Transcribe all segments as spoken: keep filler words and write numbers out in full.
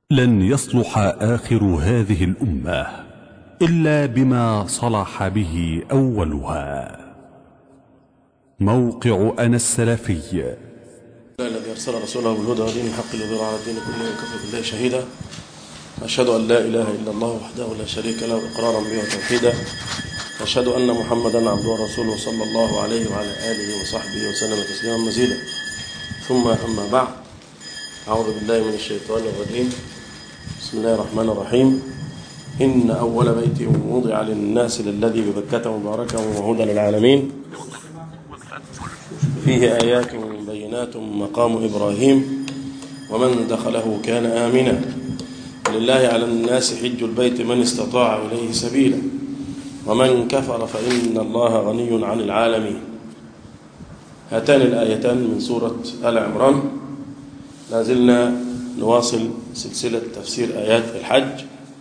لن يصلح آخر هذه الأمة إلا بما صلح به أولها. موقع أنا السلفي. الذي أرسل رسوله بالهدى ودين الحق ليظهره على الدين كله وكفى بالله شهيدا. أشهد أن لا إله إلا الله وحده لا شريك له إقرارا به وتوحيدا. أشهد أن محمدا عبده ورسوله صلى الله عليه وعلى آله وصحبه وسلم تسليما مزيدا. ثم أما بعد، أعوذ بالله من الشيطان الرجيم. بسم الله الرحمن الرحيم. إن أول بيت وضع للناس للذي ببكة مباركا وهدى للعالمين فيه آيات بينات مقام إبراهيم ومن دخله كان آمنا لله على الناس حج البيت من استطاع إليه سبيلا ومن كفر فإن الله غني عن العالمين. هاتان الآيتان من سورة آل عمران. لازلنا نواصل سلسلة تفسير آيات الحج،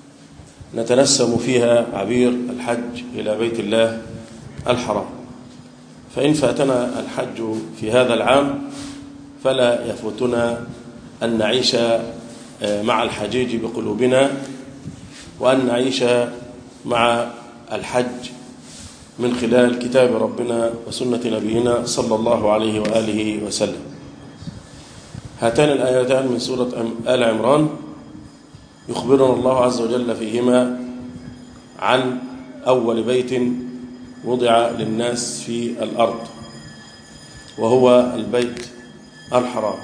نتنسم فيها عبير الحج إلى بيت الله الحرام. فإن فاتنا الحج في هذا العام فلا يفوتنا أن نعيش مع الحجيج بقلوبنا، وأن نعيش مع الحج من خلال كتاب ربنا وسنة نبينا صلى الله عليه وآله وسلم. هاتان الآيتان من سورة آل عمران يخبرنا الله عز وجل فيهما عن أول بيت وضع للناس في الأرض، وهو البيت الحرام.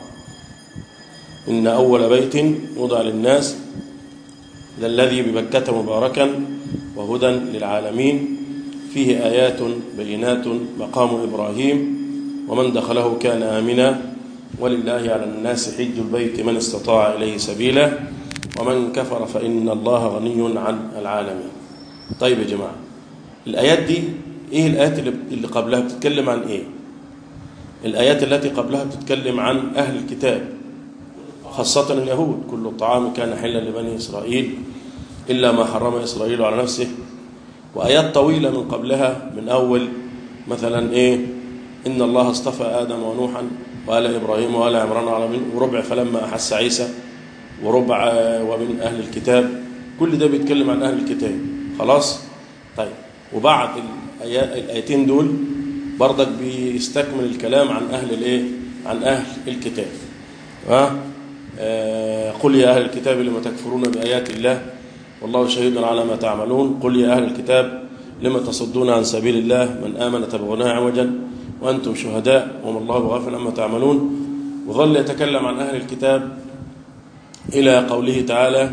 إن أول بيت وضع للناس للذي ببكة مباركا وهدى للعالمين فيه آيات بينات مقام إبراهيم ومن دخله كان آمنا ولله على الناس حج البيت من استطاع إليه سبيلا ومن كفر فإن الله غني عن العالمين. طيب يا جماعة، الآيات دي إيه؟ الآيات اللي قبلها بتتكلم عن إيه؟ الآيات التي قبلها بتتكلم عن أهل الكتاب، خاصة اليهود. كل الطعام كان حلا لبني إسرائيل إلا ما حرم إسرائيل على نفسه. وآيات طويلة من قبلها، من أول مثلا إيه؟ إن الله اصطفى آدم ونوحا وآل إبراهيم وآل عمران العالمين، وربع فلما أحس عيسى، وربع ومن أهل الكتاب. كل ده بيتكلم عن أهل الكتاب. خلاص؟ طيب، وبعد الآيتين دول برضك بيستكمل الكلام عن أهل الإيه؟ عن أهل الكتاب. ها؟ آه قل يا أهل الكتاب لما تكفرون بآيات الله والله شهيد على ما تعملون. قل يا أهل الكتاب لما تصدون عن سبيل الله من آمن تبغونها عوجا وأنتم شهداء وما الله بغافل عما تعملون. وظل يتكلم عن أهل الكتاب إلى قوله تعالى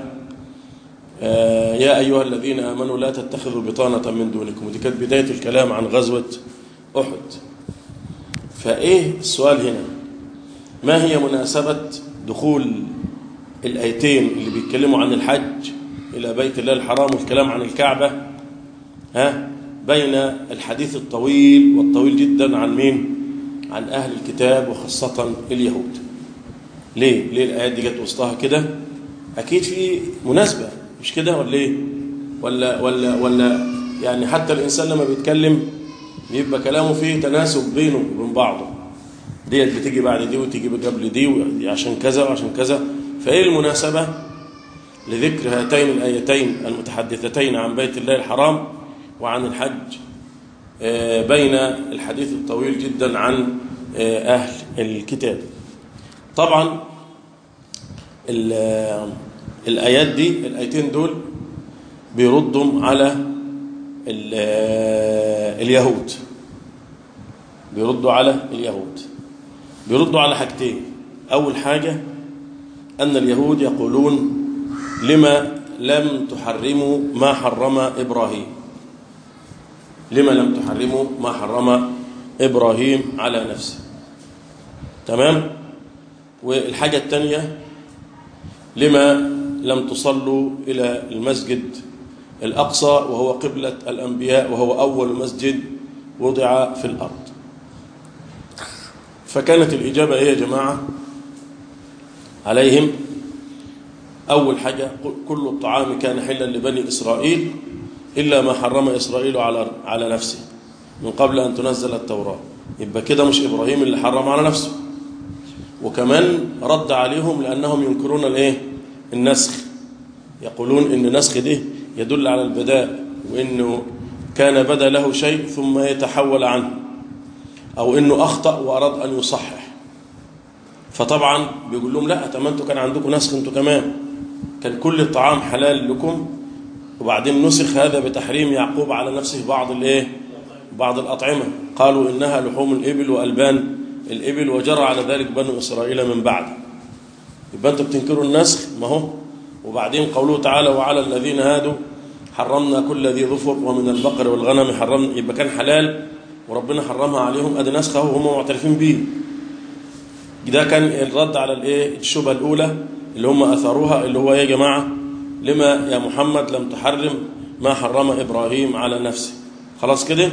آه يا أيها الذين آمنوا لا تتخذوا بطانة من دونكم. ودي كانت بداية الكلام عن غزوة أحد. فإيه السؤال هنا؟ ما هي مناسبة دخول الآيتين اللي بيتكلموا عن الحج إلى بيت الله الحرام والكلام عن الكعبة ها بين الحديث الطويل والطويل جدا عن مين؟ عن أهل الكتاب وخاصة اليهود. ليه؟ ليه الآيات دي جت وسطها كده؟ أكيد في مناسبة، مش كده ولا إيه؟ ولا ولا ولا يعني حتى الإنسان لما بيتكلم بيبقى كلامه فيه تناسب بينه وبين بعضه. ديت بتيجي بعد دي وتيجي قبل دي عشان كذا وعشان كذا. فإيه المناسبة لذكر هاتين الآيتين المتحدثتين عن بيت الله الحرام وعن الحج بين الحديث الطويل جدا عن أهل الكتاب؟ طبعا الآيات دي، الآيتين دول بيردوا على اليهود، بيردوا على اليهود بيردوا على حاجتين. أول حاجة أن اليهود يقولون لما لم تحرموا ما حرم إبراهيم، لما لم تحرموا ما حرم إبراهيم على نفسه. تمام؟ والحاجة الثانية لما لم تصلوا إلى المسجد الأقصى وهو قبلة الأنبياء وهو أول مسجد وضع في الأرض. فكانت الإجابة إيه يا جماعة عليهم؟ أول حاجة كل الطعام كان حلا لبني إسرائيل إلا ما حرم إسرائيل على على نفسه من قبل أن تنزل التوراة. يبقى كده مش إبراهيم اللي حرم على نفسه. وكمان رد عليهم لأنهم ينكرون الإيه؟ النسخ، يقولون إن النسخ ده يدل على البداء، وإنه كان بدا له شيء ثم يتحول عنه، أو إنه أخطأ وأراد أن يصحح. فطبعا بيقول لهم لا، طب انتوا كان عندكم نسخ انتوا كمان، كان كل الطعام حلال لكم، وبعدين نسخ هذا بتحريم يعقوب على نفسه بعض الايه بعض الأطعمة، قالوا إنها لحوم الإبل وألبان الإبل، وجرى على ذلك بنو إسرائيل من بعد. يبقى انتوا بتنكروا النسخ، ما هو وبعدين قوله تعالى وعلى الذين هادوا حرمنا كل ذي ظفر ومن البقر والغنم حرمنا، يبقى كان حلال وربنا حرمها عليهم، ادي نسخه وهم معترفين به. ده كان الرد على الايه الشبهه الاولى اللي هم اثروها، اللي هو يا جماعه لما يا محمد لم تحرم ما حرم ابراهيم على نفسه. خلاص كده،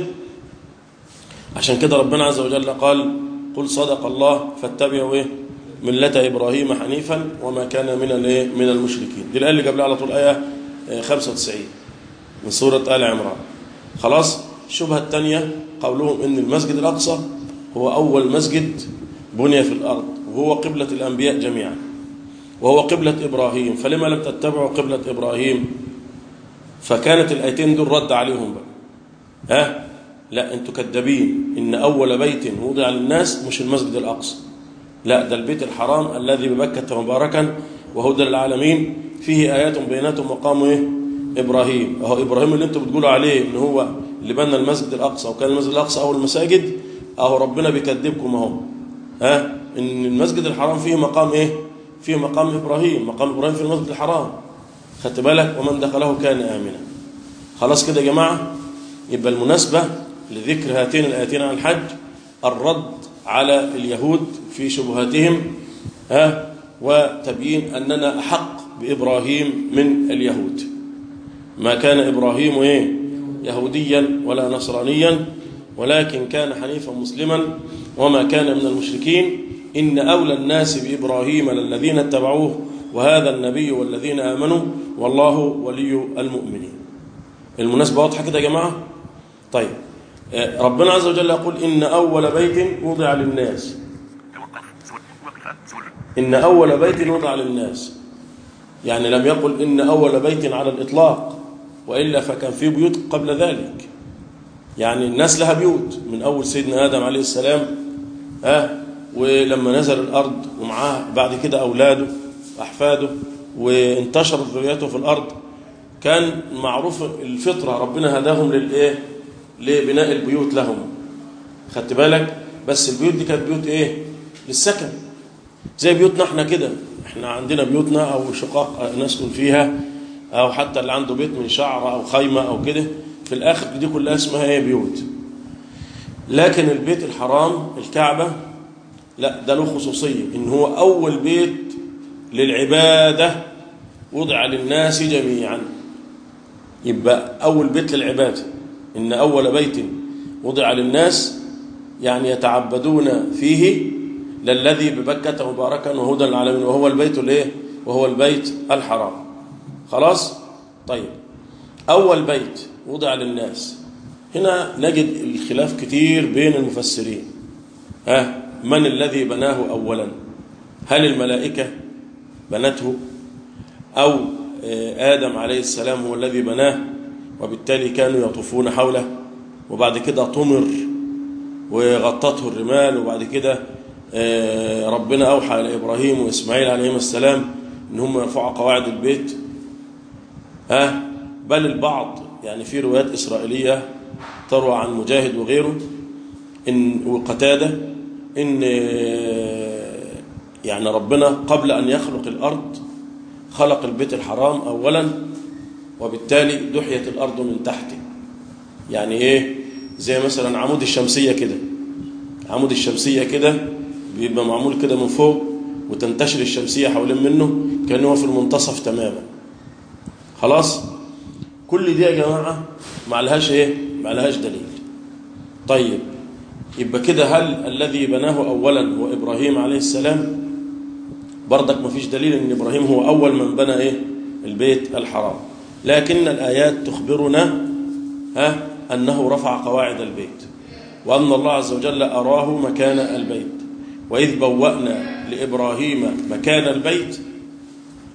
عشان كده ربنا عز وجل قال قل صدق الله فاتبعوا ايه ملة ابراهيم حنيفا وما كان من الايه من المشركين. دي الايه اللي قبلها على طول ايه خمسة وتسعين من سوره ال عمران. خلاص. الشبهه الثانيه قولهم ان المسجد الاقصى هو اول مسجد بني في الارض، وهو قبلة الانبياء جميعا، وهو قبلة ابراهيم، فلما لم تتبعوا قبلة ابراهيم؟ فكانت الايتين دول رد عليهم بقى. ها لا انتوا كذابين، ان اول بيت وضع للناس مش المسجد الاقصى، لا ده البيت الحرام الذي بمكة مباركا وهدى للعالمين فيه آيات بينات مقام ايه ابراهيم. اهو ابراهيم اللي انتوا بتقولوا عليه ان هو اللي بنى المسجد الاقصى وكان المسجد الاقصى اول المساجد، اهو ربنا بيكذبكم اهو. ها ان المسجد الحرام فيه مقام ايه فيه مقام ابراهيم، مقام ابراهيم في المسجد الحرام، خدت بالك؟ ومن دخله كان آمنا. خلاص كده يا جماعه. يبقى المناسبه لذكر هاتين الايتين عن الحج الرد على اليهود في شبهاتهم، ها وتبيين أننا أحق بإبراهيم من اليهود. ما كان إبراهيم إيه يهوديا ولا نصرانيا، ولكن كان حنيفا مسلما وما كان من المشركين. إن أولى الناس بإبراهيم للذين اتبعوه وهذا النبي والذين آمنوا والله ولي المؤمنين. المناسبة واضحة كده يا جماعة؟ طيب، ربنا عز وجل يقول إن أول بيت وضع للناس، إن أول بيت وضع للناس، يعني لم يقل إن أول بيت على الإطلاق، وإلا فكان في بيوت قبل ذلك. يعني الناس لها بيوت من أول سيدنا آدم عليه السلام، ها ولما نزل الأرض ومعاه بعد كده أولاده وأحفاده وانتشرت ذريته في الأرض، كان معروف الفطرة ربنا هداهم للإيه لبناء البيوت لهم، خدت بالك؟ بس البيوت دي كانت بيوت إيه للسكن، زي بيوتنا احنا كده، احنا عندنا بيوتنا او شقق نسكن فيها، او حتى اللي عنده بيت من شعر او خيمة او كده، في الاخر دي كلها اسمها ايه بيوت. لكن البيت الحرام الكعبة لا، ده له خصوصية ان هو اول بيت للعبادة وضع للناس جميعا. يبقى اول بيت للعبادة، ان اول بيت وضع للناس يعني يتعبدون فيه للذي ببكة مباركا وهدى للعالمين، وهو البيت الايه وهو البيت الحرام. خلاص. طيب، اول بيت وضع للناس، هنا نجد الخلاف كتير بين المفسرين. ها من الذي بناه اولا؟ هل الملائكة بنته، او آدم عليه السلام هو الذي بناه وبالتالي كانوا يطوفون حوله، وبعد كده طمر وغطته الرمال، وبعد كده ربنا أوحى إلى إبراهيم وإسماعيل عليهما السلام إن هم يرفعوا قواعد البيت؟ ها بل البعض يعني في روايات إسرائيلية تروى عن مجاهد وغيره إن وقتادة إن يعني ربنا قبل أن يخلق الأرض خلق البيت الحرام أولا، وبالتالي دحيت الأرض من تحته. يعني إيه؟ زي مثلا عمود الشمسية كده، عمود الشمسية كده بيبقى معمول كده من فوق وتنتشر الشمسية حوالين منه كأنه في المنتصف تماما. خلاص. كل دي يا جماعة ما لهاش ايه ما لهاش دليل. طيب، يبقى كده هل الذي بناه اولا هو ابراهيم عليه السلام؟ برضك ما فيش دليل ان ابراهيم هو اول من بنى ايه البيت الحرام، لكن الايات تخبرنا ها انه رفع قواعد البيت، وان الله عز وجل اراه مكان البيت. وإذ بوأنا لإبراهيم مكان البيت،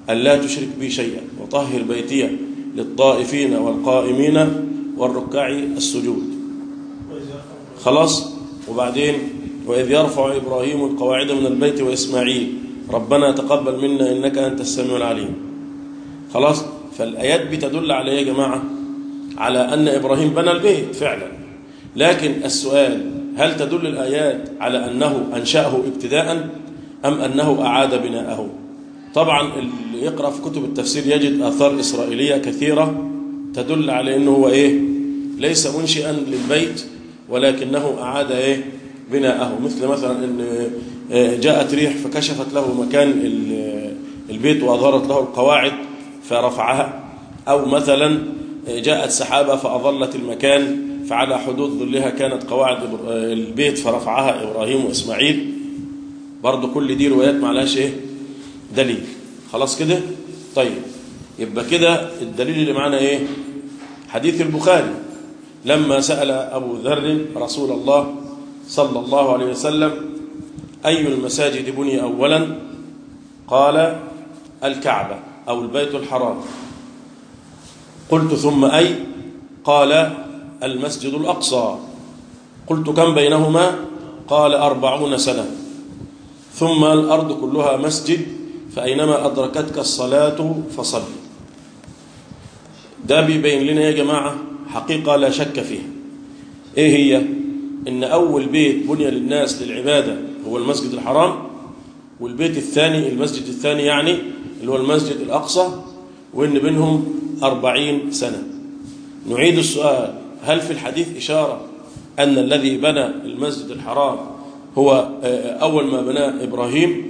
ألا تشرك بي شيئا وطهر بيتي للطائفين والقائمين والركع السجود. خلاص. وبعدين وإذ يرفع إبراهيم القواعد من البيت وإسماعيل ربنا تقبل منا إنك أنت السميع العليم. خلاص. فالآيات بتدل على يا جماعة على أن إبراهيم بنى البيت فعلا، لكن السؤال هل تدل الآيات على أنه أنشأه ابتداء أم أنه أعاد بناءه؟ طبعا اللي يقرأ في كتب التفسير يجد آثار إسرائيلية كثيرة تدل على أنه هو إيه ليس منشئا للبيت ولكنه أعاد إيه بناءه، مثل مثلا أن جاءت ريح فكشفت له مكان البيت وأظهرت له القواعد فرفعها، أو مثلا جاءت سحابة فأظلت المكان فعلى حدود ظلها كانت قواعد البيت فرفعها إبراهيم وإسماعيل. برضو كل دي روايات معلهاش إيه دليل. خلاص كده. طيب يبقى كده الدليل اللي معنا إيه؟ حديث البخاري لما سأل أبو ذر رسول الله صلى الله عليه وسلم أي المساجد بني أولا؟ قال الكعبة أو البيت الحرام. قلت ثم أي؟ قال المسجد الأقصى. قلت كم بينهما؟ قال أربعون سنة. ثم الأرض كلها مسجد فأينما أدركتك الصلاة فصل. ده بيبين لنا يا جماعة حقيقة لا شك فيها. إيه هي؟ إن أول بيت بني للناس للعبادة هو المسجد الحرام، والبيت الثاني المسجد الثاني يعني اللي هو المسجد الأقصى، وإن بينهم أربعين سنة. نعيد السؤال، هل في الحديث إشارة أن الذي بنى المسجد الحرام هو أول ما بناه إبراهيم،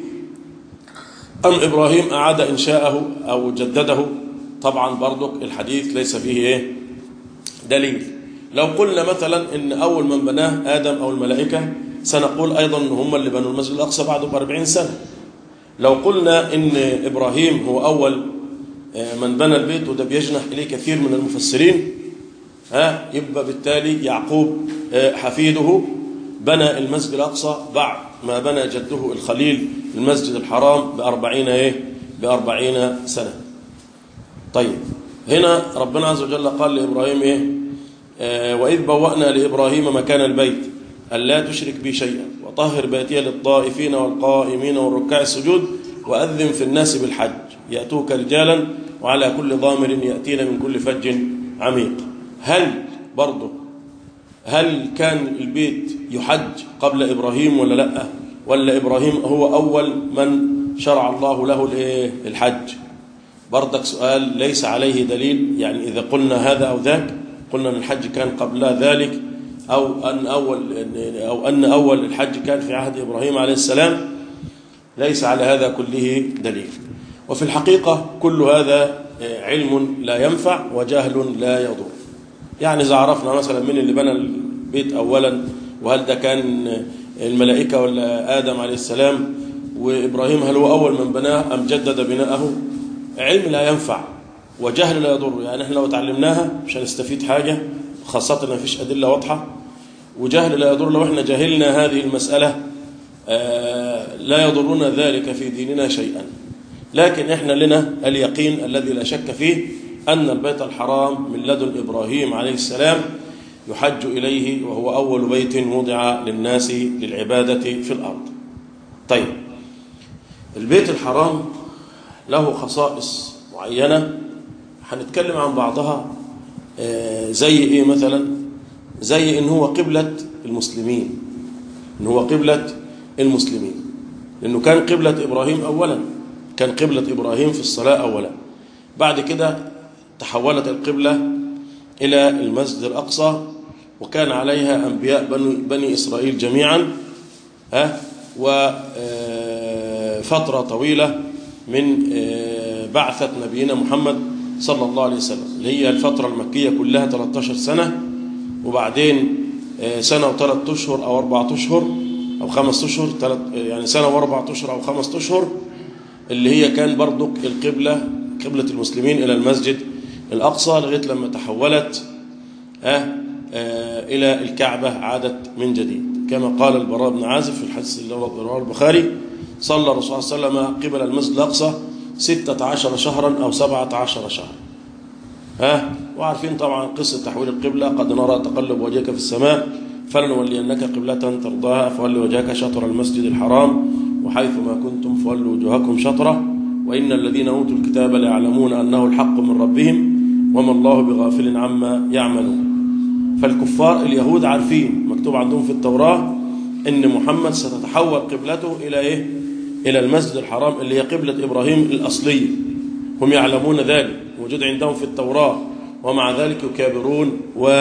أم إبراهيم أعاد إنشاءه أو جدده؟ طبعا برضك الحديث ليس فيه إيه دليل. لو قلنا مثلا إن أول من بناه آدم أو الملائكة سنقول أيضا إن هم اللي بنوا المسجد الأقصى بعده بأربعين سنة. لو قلنا إن إبراهيم هو أول من بنى البيت، وده بيجنح إليه كثير من المفسرين، ها يبقى بالتالي يعقوب حفيده بنى المسجد الأقصى بعد ما بنى جده الخليل المسجد الحرام بأربعين إيه بأربعين سنة. طيب هنا ربنا عز وجل قال لإبراهيم إيه آه وإذ بوأنا لإبراهيم مكان البيت ألا تشرك بي شيئا وطهر بيتي للطائفين والقائمين والركع السجود وأذن في الناس بالحج يأتوك رجالا وعلى كل ضامر يأتين من كل فج عميق. هل برضه هل كان البيت يحج قبل إبراهيم ولا لا؟ ولا إبراهيم هو أول من شرع الله له الحج؟ برضك سؤال ليس عليه دليل. يعني إذا قلنا هذا أو ذاك، قلنا أن الحج كان قبل ذلك، أو أن أول أو أن أول الحج كان في عهد إبراهيم عليه السلام، ليس على هذا كله دليل. وفي الحقيقة كل هذا علم لا ينفع وجهل لا يضر. يعني إذا عرفنا مثلا من اللي بنى البيت أولا، وهل ده كان الملائكة ولا آدم عليه السلام، وإبراهيم هل هو أول من بناه أم جدد بناءه، علم لا ينفع وجهل لا يضر. يعني احنا لو تعلمناها مش هنستفيد حاجة، خاصة ما فيش أدلة واضحة. وجهل لا يضر، لو احنا جهلنا هذه المسألة لا يضرنا ذلك في ديننا شيئا. لكن احنا لنا اليقين الذي لا شك فيه أن البيت الحرام من لدن إبراهيم عليه السلام يحج إليه، وهو أول بيت وضع للناس للعبادة في الأرض. طيب البيت الحرام له خصائص معينة هنتكلم عن بعضها. زي إيه مثلا؟ زي إن هو قبلة المسلمين، إن هو قبلة المسلمين، لأنه كان قبلة إبراهيم أولا، كان قبلة إبراهيم في الصلاة أولا. بعد كده تحولت القبلة إلى المسجد الأقصى، وكان عليها أنبياء بني إسرائيل جميعا، ها وفترة طويلة من بعثة نبينا محمد صلى الله عليه وسلم، اللي هي الفترة المكية كلها ثلاثة عشر سنة، وبعدين سنة وثلاث أشهر أو أربعة أشهر أو خمس أشهر، يعني سنة وأربعة أشهر أو خمس أشهر، اللي هي كان برضك القبلة قبلة المسلمين إلى المسجد الأقصى، لغاية لما تحولت آه آه إلى الكعبة عادت من جديد، كما قال البراء بن عازب في الحديث اللي رواه البخاري: صلى الرسول صلى الله عليه وسلم قبل المسجد الأقصى ستة عشر شهرا أو سبعة عشر شهرا. ها وعارفين طبعا قصة تحويل القبلة، قد نرى تقلب وجهك في السماء فلنولينك قبلة ترضاها فول وجهك شطر المسجد الحرام وحيث ما كنتم فولوا وجوهكم شطره وإن الذين أوتوا الكتاب ليعلمون أنه الحق من ربهم وما الله بغافل عما يعملون. فالكفار اليهود عارفين مكتوب عندهم في التوراة إن محمد ستتحول قبلته إلى إيه؟ إلى المسجد الحرام اللي هي قبلة إبراهيم الأصلية. هم يعلمون ذلك، موجود عندهم في التوراة، ومع ذلك يكابرون و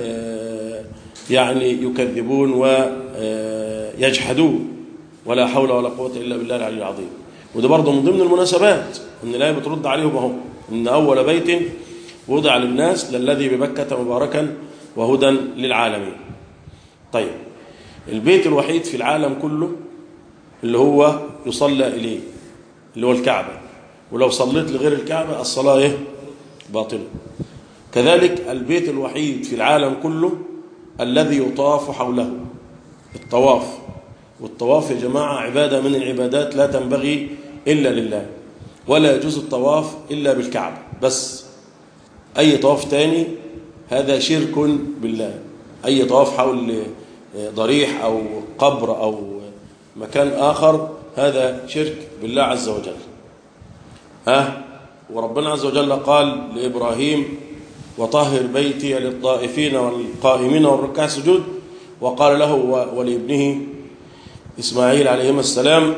يعني يكذبون ويجحدون. ولا حول ولا قوة إلا بالله العلي العظيم. وده برضه من ضمن المناسبات ان الآية بترد عليهم اهو، ان اول بيت وضع للناس للذي ببكة مباركا وهدى للعالمين. طيب البيت الوحيد في العالم كله اللي هو يصلى اليه اللي هو الكعبة، ولو صليت لغير الكعبة الصلاة ايه؟ باطلة. كذلك البيت الوحيد في العالم كله الذي يطاف حوله، الطواف. والطواف يا جماعة عبادة من العبادات لا تنبغي إلا لله، ولا يجوز الطواف إلا بالكعبة بس. أي طواف تاني هذا شرك بالله. أي طواف حول ضريح أو قبر أو مكان آخر هذا شرك بالله عز وجل. ها وربنا عز وجل قال لإبراهيم وطهر بيتي للطائفين والقائمين والركع السجود، وقال له ولابنه إسماعيل عليهما السلام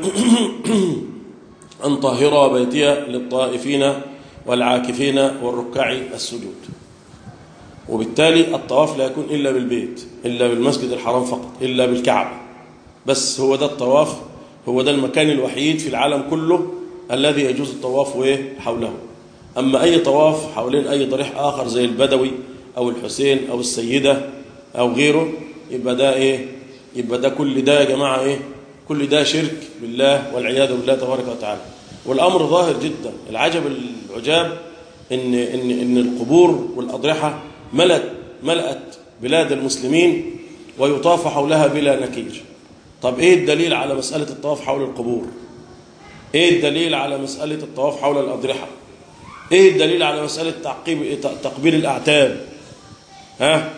أن طهر بيتي للطائفين والعاكفين والركع السجود. وبالتالي الطواف لا يكون إلا بالبيت، إلا بالمسجد الحرام فقط، إلا بالكعبة بس. هو ده الطواف، هو ده المكان الوحيد في العالم كله الذي يجوز الطواف حوله. أما أي طواف حوالين أي ضريح آخر زي البدوي أو الحسين أو السيدة أو غيره يبقى ده إيه؟ يبقى ده كل ده يا جماعة إيه؟ كل ده شرك بالله والعياذ بالله تبارك وتعالى. والأمر ظاهر جدا. العجب العجاب إن إن إن القبور والأضرحة ملأت ملأت بلاد المسلمين ويطاف حولها بلا نكير. طب إيه الدليل على مسألة الطواف حول القبور؟ إيه الدليل على مسألة الطواف حول الأضرحة؟ إيه الدليل على مسألة تعقيب تقبيل الأعتاب؟ ها؟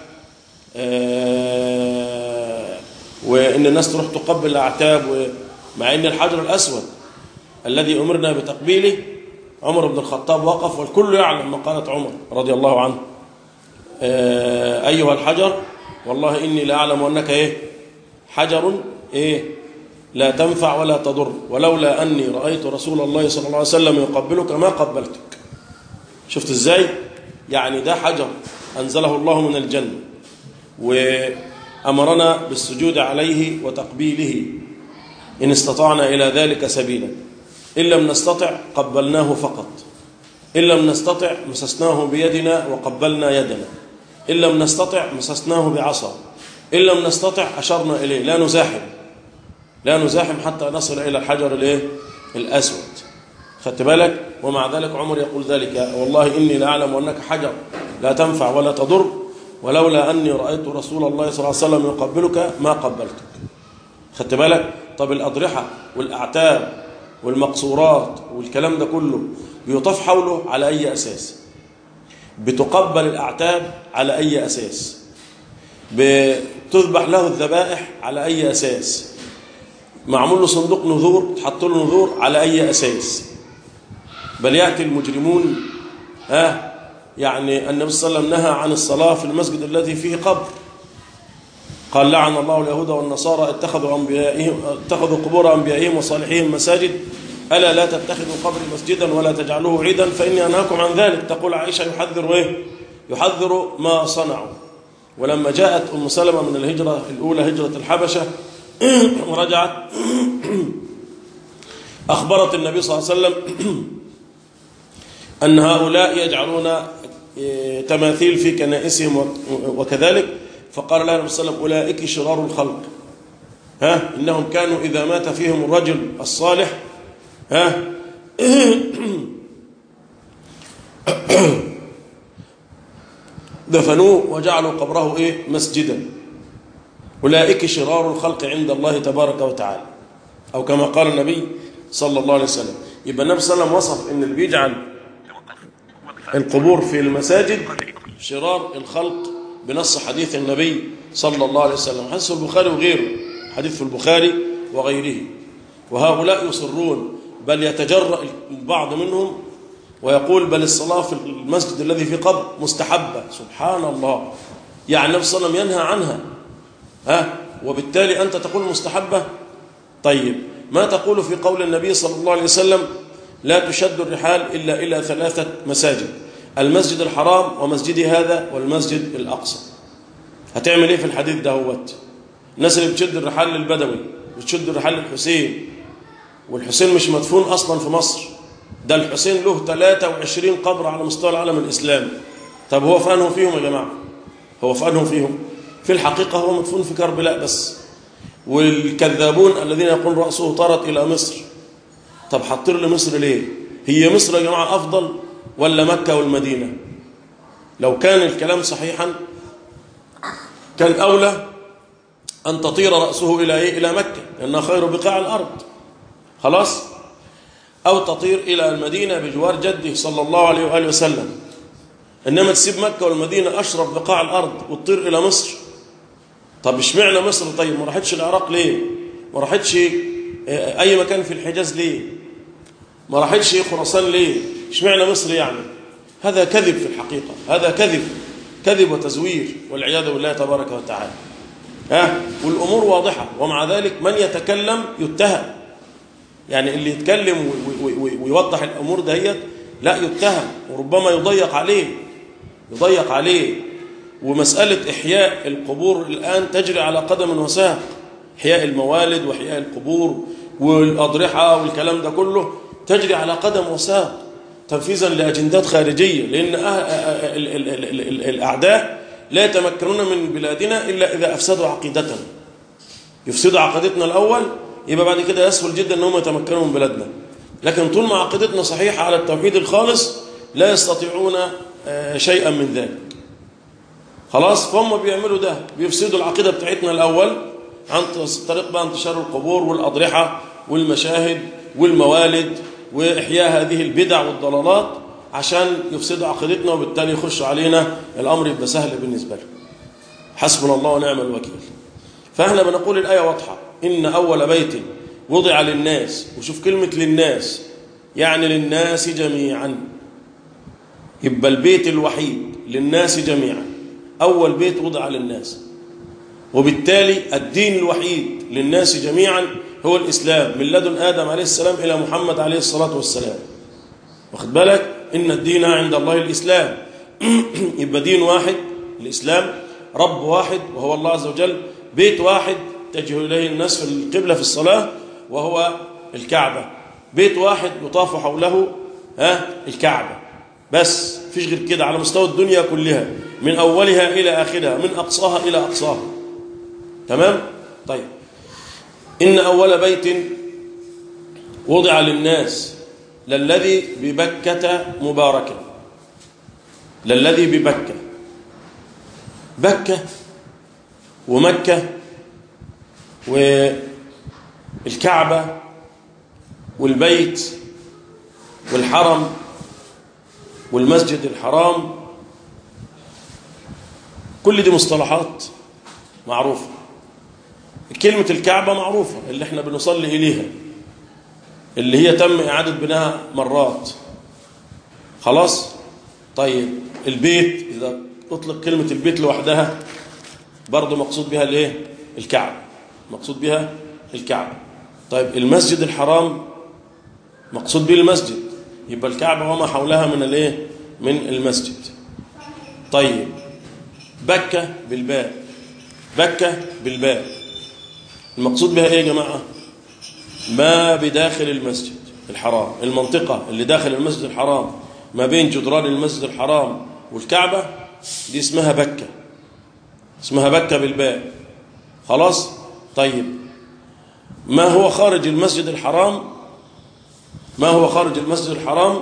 آه وإن الناس تروح تقبل الأعتاب، مع إن الحجر الأسود الذي أمرنا بتقبيله عمر بن الخطاب وقف والكل يعلم مقالة عمر رضي الله عنه. آه أيها الحجر والله إني لا أعلم أنك إيه؟ حجر إيه؟ لا تنفع ولا تضر، ولولا أني رأيت رسول الله صلى الله عليه وسلم يقبلك ما قبلتك. شفت إزاي؟ يعني ده حجر أنزله الله من الجنة وأمرنا بالسجود عليه وتقبيله إن استطعنا إلى ذلك سبيلا. إن لم نستطع قبلناه فقط، إن لم نستطع مسسناه بيدنا وقبلنا يدنا، إن لم نستطع مسسناه بعصا، إن لم نستطع أشرنا إليه. لا نزاحم لا نزاحم حتى نصل إلى الحجر الإيه؟ الأسود. خدت بالك؟ ومع ذلك عمر يقول ذلك والله إني لأعلم أنك حجر لا تنفع ولا تضر، ولولا أني رأيت رسول الله صلى الله عليه وسلم يقبلك ما قبلتك. خدت بالك؟ طب الأضرحة والأعتاب والمقصورات والكلام ده كله بيطاف حوله على أي أساس؟ بتقبل الأعتاب على أي أساس؟ بتذبح له الذبائح على أي أساس؟ معمول له صندوق نذور تحط له نذور على أي أساس؟ بل يأتي المجرمون ها يعني النبي صلى الله عليه وسلم نهى عن الصلاة في المسجد الذي فيه قبر. قال لعن الله اليهود والنصارى اتخذوا أنبيائهم اتخذوا قبور أنبيائهم وصالحيهم مساجد ألا لا تتخذوا قبري مسجدا ولا تجعلوه عيدا فإني أنهاكم عن ذلك. تقول عائشة يحذر إيه؟ يحذر ما صنعوا. ولما جاءت أم سلمة من الهجرة الأولى هجرة الحبشة ورجعت أخبرت النبي صلى الله عليه وسلم أن هؤلاء يجعلون تماثيل في كنائسهم وكذلك، فقال لها النبي صلى الله عليه وسلم أولئك شرار الخلق، ها إنهم كانوا إذا مات فيهم الرجل الصالح ها دفنوه وجعلوا قبره إيه؟ مسجدا. أولئك شرار الخلق عند الله تبارك وتعالى، أو كما قال النبي صلى الله عليه وسلم. يبقى النبي صلى الله عليه وسلم وصف ان اللي بيجعل القبور في المساجد شرار الخلق بنص حديث النبي صلى الله عليه وسلم، حديث البخاري وغيره، حديث في البخاري وغيره. وهؤلاء يصرون، بل يتجرأ البعض منهم ويقول بل الصلاة في المسجد الذي في قبر مستحبة. سبحان الله، يعني النبي صلى الله عليه وسلم ينهى عنها، ها وبالتالي أنت تقول مستحبة. طيب ما تقول في قول النبي صلى الله عليه وسلم لا تشد الرحال إلا إلى ثلاثة مساجد، المسجد الحرام ومسجدي هذا والمسجد الأقصى؟ هتعمل إيه في الحديث ده؟ هوت الناس اللي بتشد الرحال للبدوي بتشد الرحال للحسين، والحسين مش مدفون أصلا في مصر، ده الحسين له ثلاثة وعشرين قبر على مستوى العالم الإسلامي. طب هو فانهم فيهم يا جماعة؟ هو فانهم فيهم؟ في الحقيقة هو مدفون في كربلاء بس. والكذابون الذين يقول رأسه طارت إلى مصر، طب حطير لمصر ليه؟ هي مصر يا جماعة أفضل ولا مكة والمدينة؟ لو كان الكلام صحيحا كان أولى أن تطير رأسه إلى إيه؟ إلى مكة، لأنها خير بقاع الأرض، خلاص، أو تطير إلى المدينة بجوار جده صلى الله عليه وآله وسلم. إنما تسيب مكة والمدينة أشرف بقاع الأرض وتطير إلى مصر. طب اشمعنى مصر؟ طيب ما راحتش العراق ليه؟ ما راحتش أي مكان في الحجاز ليه؟ ما راحتش خراسان ليه؟ اشمعنى مصر يعني؟ هذا كذب في الحقيقة، هذا كذب كذب وتزوير والعياذ بالله تبارك وتعالى. ها والأمور واضحة، ومع ذلك من يتكلم يتهم، يعني اللي يتكلم ويوضح الأمور دهيت لا يتهم، وربما يضيق عليه يضيق عليه. ومسألة إحياء القبور الآن تجري على قدم وساق، إحياء الموالد وإحياء القبور والأضرحة والكلام ده كله تجري على قدم وساق تنفيذا لأجندات خارجية، لأن الأعداء لا يتمكنون من بلادنا إلا إذا أفسدوا عقيدتنا. يفسدوا عقيدتنا الأول، يبقى بعد كده يسهل جدا أنهم يتمكنوا من بلادنا. لكن طول ما عقيدتنا صحيحة على التوحيد الخالص لا يستطيعون شيئا من ذلك. خلاص، فهم بيعملوا ده، بيفسدوا العقيدة بتاعتنا الأول عن طريق بقى انتشار القبور والأضرحة والمشاهد والموالد وإحياء هذه البدع والضلالات عشان يفسدوا عقيدتنا، وبالتالي يخشوا علينا الأمر يبقى سهل بالنسبة لهم. حسبنا الله ونعم الوكيل. فاحنا بنقول الآية واضحة، إن أول بيت وضع للناس، وشوف كلمة للناس يعني للناس جميعا، يبقى البيت الوحيد للناس جميعا، أول بيت وضع للناس، وبالتالي الدين الوحيد للناس جميعا هو الإسلام، من لدن آدم عليه السلام إلى محمد عليه الصلاة والسلام. واخد بالك؟ إن الدين عند الله الإسلام. يبقى دين واحد الإسلام، رب واحد وهو الله عز وجل، بيت واحد تجه إليه الناس في القبلة في الصلاة وهو الكعبة، بيت واحد يطاف حوله ها الكعبة، بس فيش غير كده على مستوى الدنيا كلها، من أولها إلى آخرها، من أقصاها إلى أقصاها. تمام؟ طيب، إن أول بيت وضع للناس للذي ببكة مباركة، للذي ببكة، بكة ومكة والكعبة والبيت والحرم والمسجد الحرام، كل دي مصطلحات معروفة. كلمة الكعبة معروفة اللي احنا بنصلي إليها، اللي هي تم إعادة بناها مرات، خلاص. طيب البيت، إذا أطلق كلمة البيت لوحدها برضو مقصود بها الايه؟ الكعبة، مقصود بها الكعبة. طيب المسجد الحرام مقصود به المسجد، يبقى الكعبة وما حولها من الايه؟ من المسجد. طيب بكة بالباء، بكة بالباء المقصود بها ايه يا جماعة؟ ما بداخل المسجد الحرام، المنطقة اللي داخل المسجد الحرام ما بين جدران المسجد الحرام والكعبة دي اسمها بكة، اسمها بكة بالباء، خلاص. طيب ما هو خارج المسجد الحرام، ما هو خارج المسجد الحرام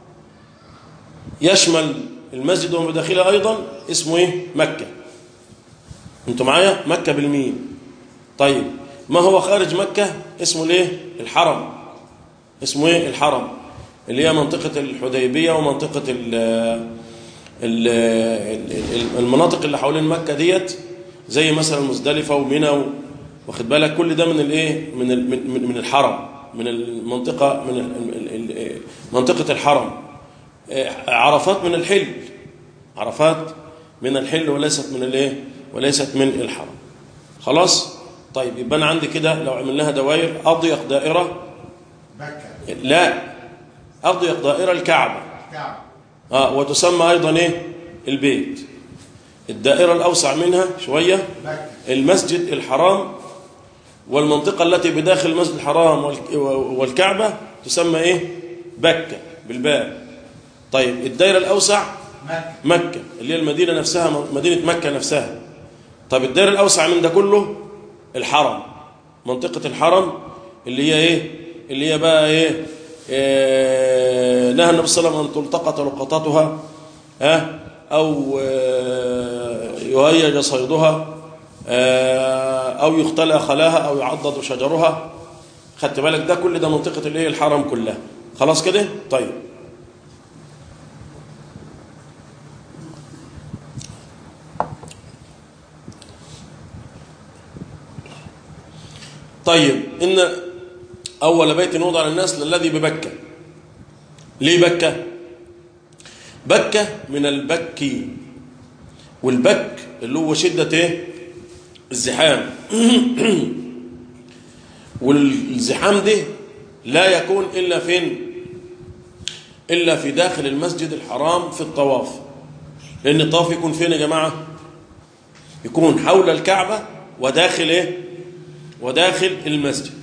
يشمل المسجد وما بداخله أيضا، اسمه ايه؟ مكة. انتوا معايا؟ مكة بالميم. طيب ما هو خارج مكة اسمه الايه؟ الحرم، اسمه ايه؟ الحرم، اللي هي منطقة الحديبية ومنطقة ال ال المناطق اللي حوالين مكة ديت، زي مثلا مزدلفة ومنى، واخد بالك؟ كل ده من الايه؟ من من من الحرم، من المنطقة، من منطقة الحرم. عرفات من الحل، عرفات من الحل وليست من الايه؟ وليست من الحرم. خلاص؟ طيب يبقى انا عندي كده لو عملناها دوائر، اضيق دائرة مكة، لا اضيق دائرة الكعبة، الكعبة اه وتسمى ايضا ايه؟ البيت. الدائرة الاوسع منها شوية مكة، المسجد الحرام، والمنطقة التي بداخل المسجد الحرام والكعبة تسمى ايه؟ بكة بالباء. طيب الدائرة الاوسع مكة، مكة اللي هي المدينة نفسها، مدينة مكة نفسها. طب الدائرة الأوسع من ده كله الحرم، منطقة الحرم اللي هي إيه؟ اللي هي بقى إيه؟ إيه نهى النبي صلى الله عليه وسلم أن تلتقط لقطاتها، ها، أو يهيج صيدها، أو يختلى خلاها، أو يعضد شجرها. خدت بالك؟ ده كل ده منطقة اللي هي الحرم كلها. خلاص كده؟ طيب طيب إن أول بيت وضع للناس للذي ببكة. ليه بكة؟ بكة من البكي، والبك اللي هو شدة إيه؟ الزحام. والزحام ده لا يكون إلا فين؟ إلا في داخل المسجد الحرام في الطواف. لأن الطواف يكون فين يا جماعة؟ يكون حول الكعبة وداخل إيه؟ وداخل المسجد.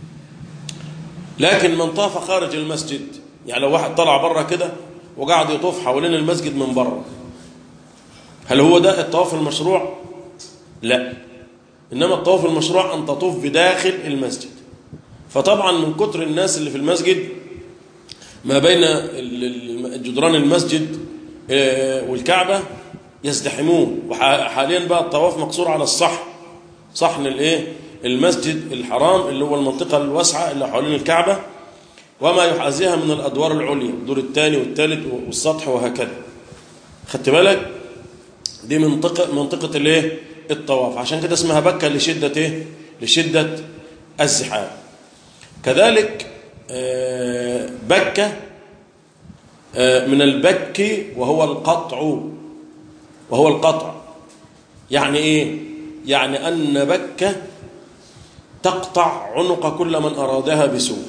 لكن من طاف خارج المسجد، يعني لو واحد طلع بره كده وقعد يطوف حوالين المسجد من بره، هل هو ده الطواف المشروع؟ لا، إنما الطواف المشروع أن تطوف بداخل المسجد. فطبعا من كتر الناس اللي في المسجد ما بين جدران المسجد والكعبة يزدحمون. وحاليا بقى الطواف مقصور على الصحن، صحن الايه؟ المسجد الحرام اللي هو المنطقة الواسعة اللي حوالين الكعبة وما يحاذيها من الأدوار العليا، الدور الثاني والثالث والسطح وهكذا. خدت بالك؟ دي منطقة منطقة الايه؟ الطواف. عشان كده اسمها بكة لشدة ايه؟ لشدة الزحام. كذلك بكة من البك وهو القطع، وهو القطع يعني ايه؟ يعني أن بكة تقطع عنق كل من أرادها بسوء،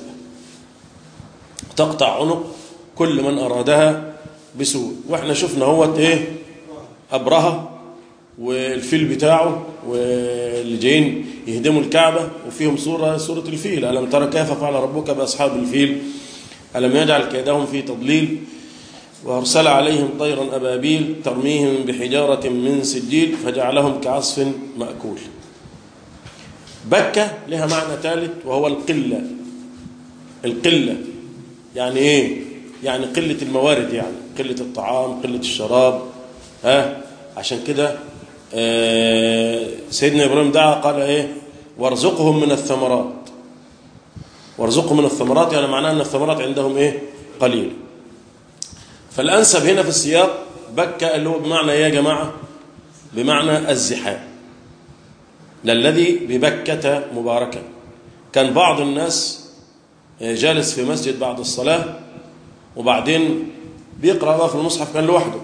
تقطع عنق كل من أرادها بسوء. وإحنا شفنا هو إيه؟ أبرهة والفيل بتاعه واللي جايين يهدموا الكعبة، وفيهم صورة سورة الفيل، ألم ترى كيف فعل ربك بأصحاب الفيل ألم يجعل كيدهم في تضليل وأرسل عليهم طيرا أبابيل ترميهم بحجارة من سجيل فجعلهم كعصف مأكول. بكة لها معنى ثالث وهو القلة. القلة يعني إيه؟ يعني قلة الموارد، يعني قلة الطعام، قلة الشراب. ها؟ عشان كده آه سيدنا إبراهيم دعا قال إيه؟ وارزقهم من الثمرات. وارزقهم من الثمرات يعني معناه أن الثمرات عندهم إيه؟ قليل. فالأنسب هنا في السياق بكة اللي هو بمعنى إيه يا جماعة؟ بمعنى الزحام، للذي ببكة مباركا. كان بعض الناس جالس في مسجد بعد الصلاة وبعدين بيقرأ بقى في المصحف، كان لوحده.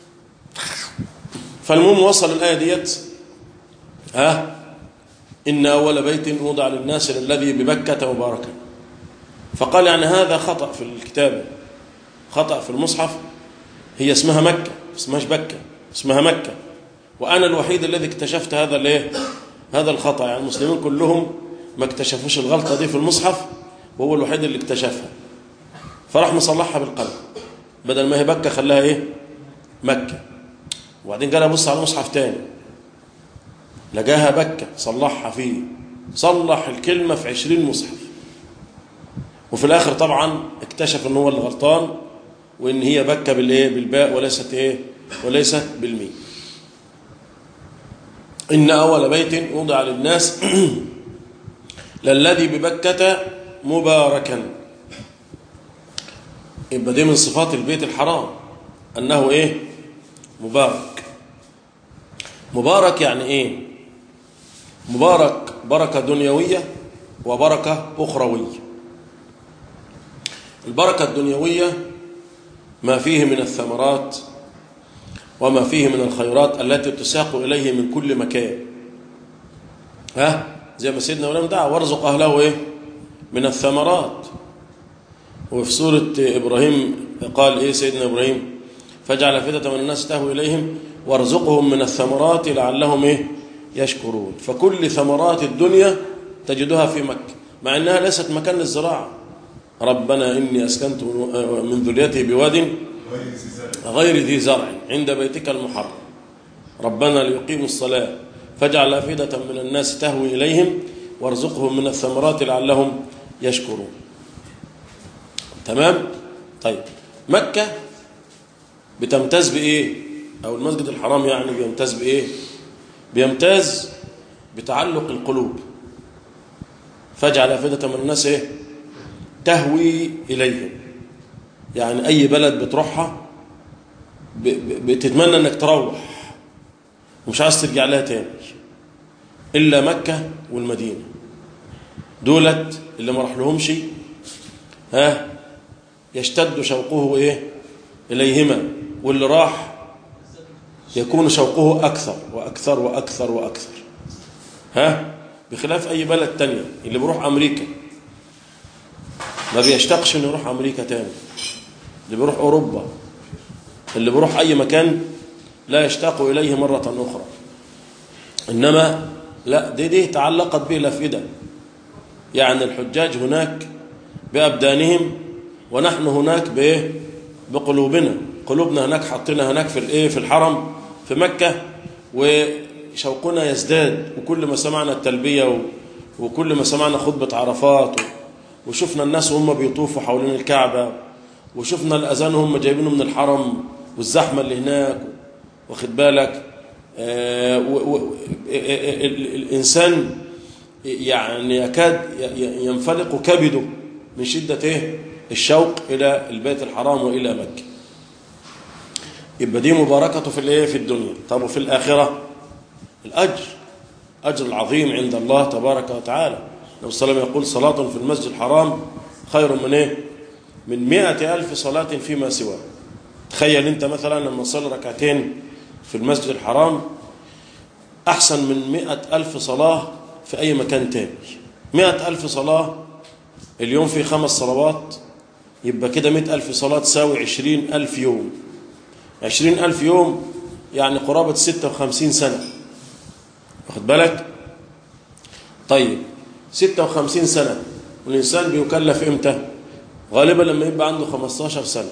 فالمهم وصل الآية ديت، ها إن أول بيت وضع للناس للذي ببكة مباركا. فقال يعني هذا خطأ في الكتابة، خطأ في المصحف، هي اسمها مكة، اسمهاش بكة، اسمها مكة. وأنا الوحيد الذي اكتشفت هذا الايه؟ هذا الخطأ. يعني المسلمين كلهم ما اكتشفوش الغلطة دي في المصحف، وهو الوحيد اللي اكتشفها. فراح مصلحها بالقلم، بدل ما هي بكة خلاها ايه؟ مكة. وبعدين قال ابص على المصحف تاني لقاها بكة، صلحها فيه، صلح الكلمة في عشرين مصحف. وفي الآخر طبعا اكتشف ان هو اللي غلطان، وان هي بكة بالايه؟ بالباء وليست ايه؟ وليست بالميم. إن أول بيت وضع للناس للذي ببكة مباركا. يبقى دي من صفات البيت الحرام أنه إيه؟ مبارك. مبارك يعني إيه؟ مبارك بركة دنيوية وبركة أخروية. البركة الدنيوية ما فيه من الثمرات وما فيه من الخيرات التي تساق إليه من كل مكان. ها زي ما سيدنا ولم دعا وارزق أهله إيه؟ من الثمرات. وفي سورة إبراهيم قال إيه سيدنا إبراهيم؟ فاجعل أفئدة من الناس تهوي إليهم وارزقهم من الثمرات لعلهم إيه؟ يشكرون. فكل ثمرات الدنيا تجدها في مكة مع أنها ليست مكان للزراعة. ربنا إني أسكنت من ذريتي بواد غير ذي زرع عند بيتك المحرم ربنا ليقيموا الصلاة فاجعل أفئدة من الناس تهوي إليهم وارزقهم من الثمرات لعلهم يشكرون. تمام؟ طيب مكة بتمتاز بإيه؟ أو المسجد الحرام يعني بيمتاز بإيه؟ بيمتاز بتعلق القلوب. فاجعل أفئدة من الناس إيه؟ تهوي إليهم. يعني أي بلد بتروحها بتتمنى أنك تروح ومش عايز ترجع لها تاني إلا مكة والمدينة. دولت اللي ما راح لهمش ها يشتد شوقه إيه؟ إليهما، واللي راح يكون شوقه أكثر وأكثر وأكثر وأكثر. ها بخلاف أي بلد تانية. اللي بيروح أمريكا ما بيشتاقش إنه يروح أمريكا تاني. اللي بيروح أوروبا، اللي بيروح أي مكان لا يشتاق إليه مرة أخرى. إنما لا، دي دي تعلقت به الأفئدة. يعني الحجاج هناك بأبدانهم ونحن هناك بإيه؟ بقلوبنا. قلوبنا هناك حطينا هناك في الإيه؟ في الحرم في مكة، وشوقنا يزداد. وكل ما سمعنا التلبية وكل ما سمعنا خطبة عرفات وشفنا الناس وهم بيطوفوا حوالين الكعبة وشفنا الأذان هم جايبينه من الحرم والزحمة اللي هناك واخد بالك آه و و الإنسان يعني يكاد ينفلق كبده من شدة إيه؟ الشوق إلى البيت الحرام وإلى مكة. يبقى دي مباركته في الإيه؟ في الدنيا. طب وفي الآخرة الأجر، أجر العظيم عند الله تبارك وتعالى. النبي صلى الله عليه وسلم يقول صلاة في المسجد الحرام خير من إيه؟ من مئة ألف صلاة فيما سواه. تخيل أنت مثلا لما تصلي ركعتين في المسجد الحرام أحسن من مئة ألف صلاة في أي مكان تاني. مئة ألف صلاة اليوم في خمس صلوات، يبقى كده مئة ألف صلاة تساوي عشرين ألف يوم. عشرين ألف يوم يعني قرابة ستة وخمسين سنة. واخد بالك؟ طيب ستة وخمسين سنة، والإنسان بيكلف إمتى؟ غالبا لما يبقى عنده خمستاشر سنة.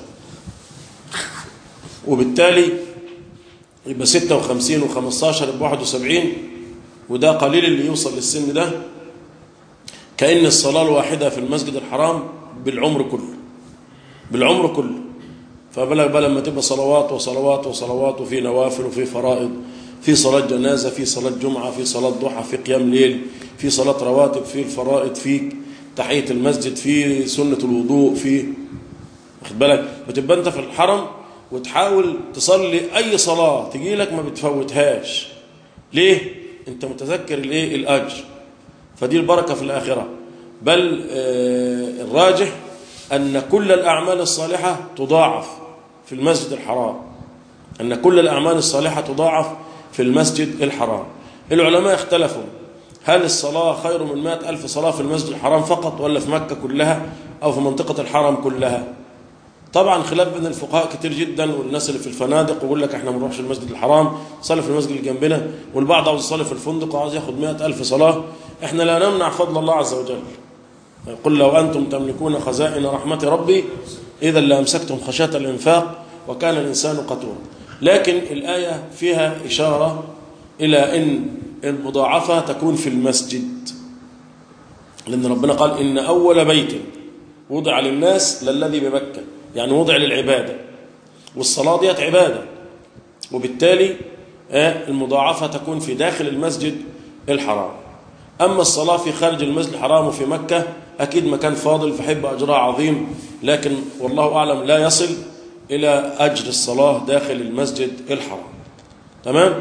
وبالتالي يبقى ستة وخمسين وخمستاشر يبقى واحد وسبعين، وده قليل اللي يوصل للسن ده. كأن الصلاة الواحدة في المسجد الحرام بالعمر كله، بالعمر كله. فبالك بقى لما تبقى صلوات وصلوات وصلوات وفي نوافل وفي فرائض، في صلاة جنازة، في صلاة جمعة، في صلاة ضحى، في قيام ليل، في صلاة رواتب، في الفرائض، في تحية المسجد، في سنة الوضوء، في واخد بالك. بتبقى انت في الحرم وتحاول تصلي أي صلاة تجي لك ما بتفوتهاش. ليه؟ انت متذكر الايه؟ الأجر. فدي البركة في الآخرة. بل آه الراجح أن كل الأعمال الصالحة تضاعف في المسجد الحرام، أن كل الأعمال الصالحة تضاعف في المسجد الحرام. العلماء اختلفوا هل الصلاة خير من مائة ألف صلاة في المسجد الحرام فقط ولا في مكة كلها أو في منطقة الحرم كلها. طبعا خلاف بين الفقهاء كتير جدا، والناس اللي في الفنادق ويقول لك احنا ما نروحش المسجد الحرام، صلي في المسجد اللي جنبنا، والبعض عاوز يصلي في الفندق وعاوز ياخد مائة ألف صلاة. احنا لا نمنع فضل الله عز وجل. قل لو أنتم تملكون خزائن رحمة ربي إذا لأمسكتم خشية الإنفاق وكان الإنسان قتورا. لكن الآية فيها إشارة إلى أن المضاعفة تكون في المسجد، لأن ربنا قال إن أول بيت وضع للناس للذي بمكة، يعني وضع للعبادة، والصلاة ديت عبادة، وبالتالي المضاعفة تكون في داخل المسجد الحرام. أما الصلاة في خارج المسجد الحرام وفي مكة أكيد مكان فاضل فحب أجرها عظيم، لكن والله أعلم لا يصل إلى أجر الصلاة داخل المسجد الحرام. تمام؟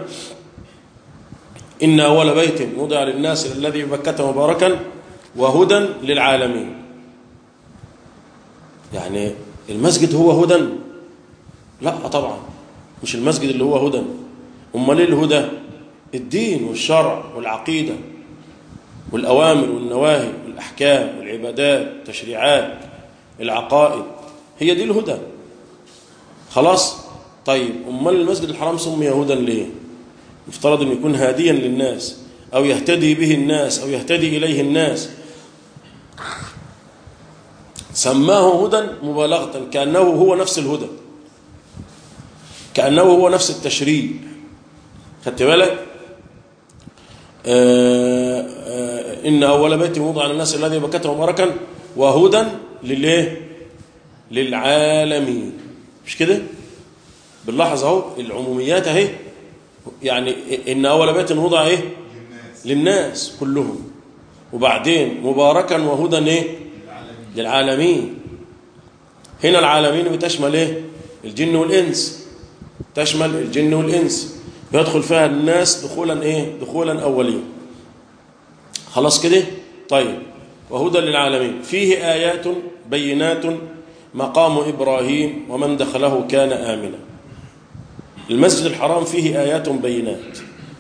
إن أول بيت وضع للناس الذي ببكة مباركا وهدى للعالمين. يعني المسجد هو هدى؟ لا طبعا، مش المسجد اللي هو هدى. أمال إيه الهدى؟ الدين والشرع والعقيدة والأوامر والنواهي والأحكام والعبادات والتشريعات العقائد، هي دي الهدى. خلاص؟ طيب أمال المسجد الحرام سمي هدى ليه؟ مفترض أن يكون هاديا للناس أو يهتدي به الناس أو يهتدي إليه الناس، سماه هدى مبالغة، كأنه هو نفس الهدى، كأنه هو نفس التشريع. خدت بالك؟ آه آه إن أول بيت وضع للناس الذي ببكة مباركا وهدى للإيه؟ للعالمين. مش كده؟ باللاحظ اهو العموميات اهي، يعني إن أول بيت وضع إيه؟ للناس, للناس كلهم، وبعدين مباركا وهدى إيه؟ للعالمين. للعالمين. هنا العالمين بتشمل إيه؟ الجن والإنس، تشمل الجن والإنس، يدخل فيها الناس دخولا إيه؟ دخولا أوليا. خلاص كده؟ طيب، وهدى للعالمين فيه آيات بينات مقام إبراهيم ومن دخله كان آمنا. المسجد الحرام فيه آيات بينات.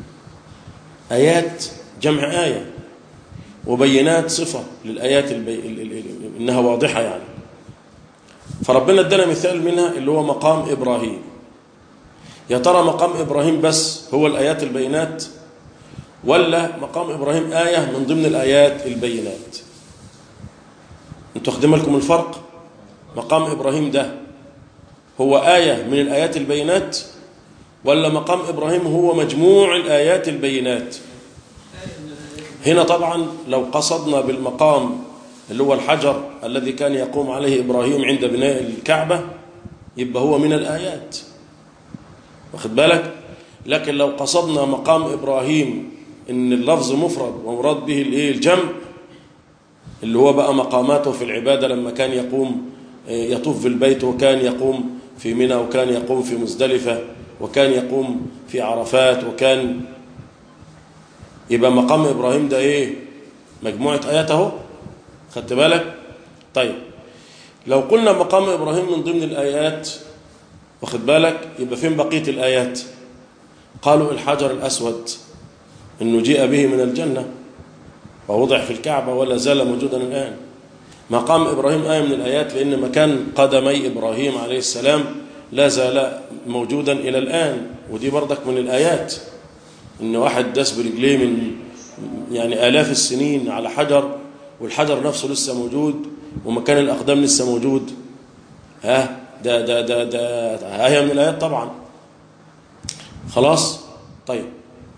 آيات جمع آية، وبينات صفة للآيات البي... إنها واضحة يعني. فربنا ادانا مثال منها اللي هو مقام إبراهيم. يا ترى مقام إبراهيم بس هو الآيات البينات، ولا مقام إبراهيم آية من ضمن الآيات البينات؟ انتوا واخدين لكم الفرق؟ مقام إبراهيم ده هو آية من الآيات البينات، ولا مقام إبراهيم هو مجموع الآيات البينات؟ هنا طبعا لو قصدنا بالمقام اللي هو الحجر الذي كان يقوم عليه إبراهيم عند بناء الكعبة، يبقى هو من الآيات، واخد بالك؟ لكن لو قصدنا مقام إبراهيم إن اللفظ مفرد ومراد به الإيه؟ الجمع، اللي هو بقى مقاماته في العبادة لما كان يقوم يطوف في البيت، وكان يقوم في منى، وكان يقوم في مزدلفة، وكان يقوم في عرفات، وكان يبقى مقام إبراهيم ده إيه؟ مجموعة آياته. خدت بالك؟ طيب لو قلنا مقام إبراهيم من ضمن الآيات، واخد بالك، يبقى فين بقية الآيات؟ قالوا الحجر الأسود إنه جاء به من الجنة ووضع في الكعبة ولا زال موجودا الآن. مقام إبراهيم آية من الآيات، لأن مكان قدمي إبراهيم عليه السلام لا زال موجودا إلى الآن، ودي برضك من الآيات، إن واحد داس برجليه من يعني آلاف السنين على حجر، والحجر نفسه لسه موجود، ومكان الأقدام لسه موجود. ها ده ده ده ده آية من الآيات طبعا. خلاص؟ طيب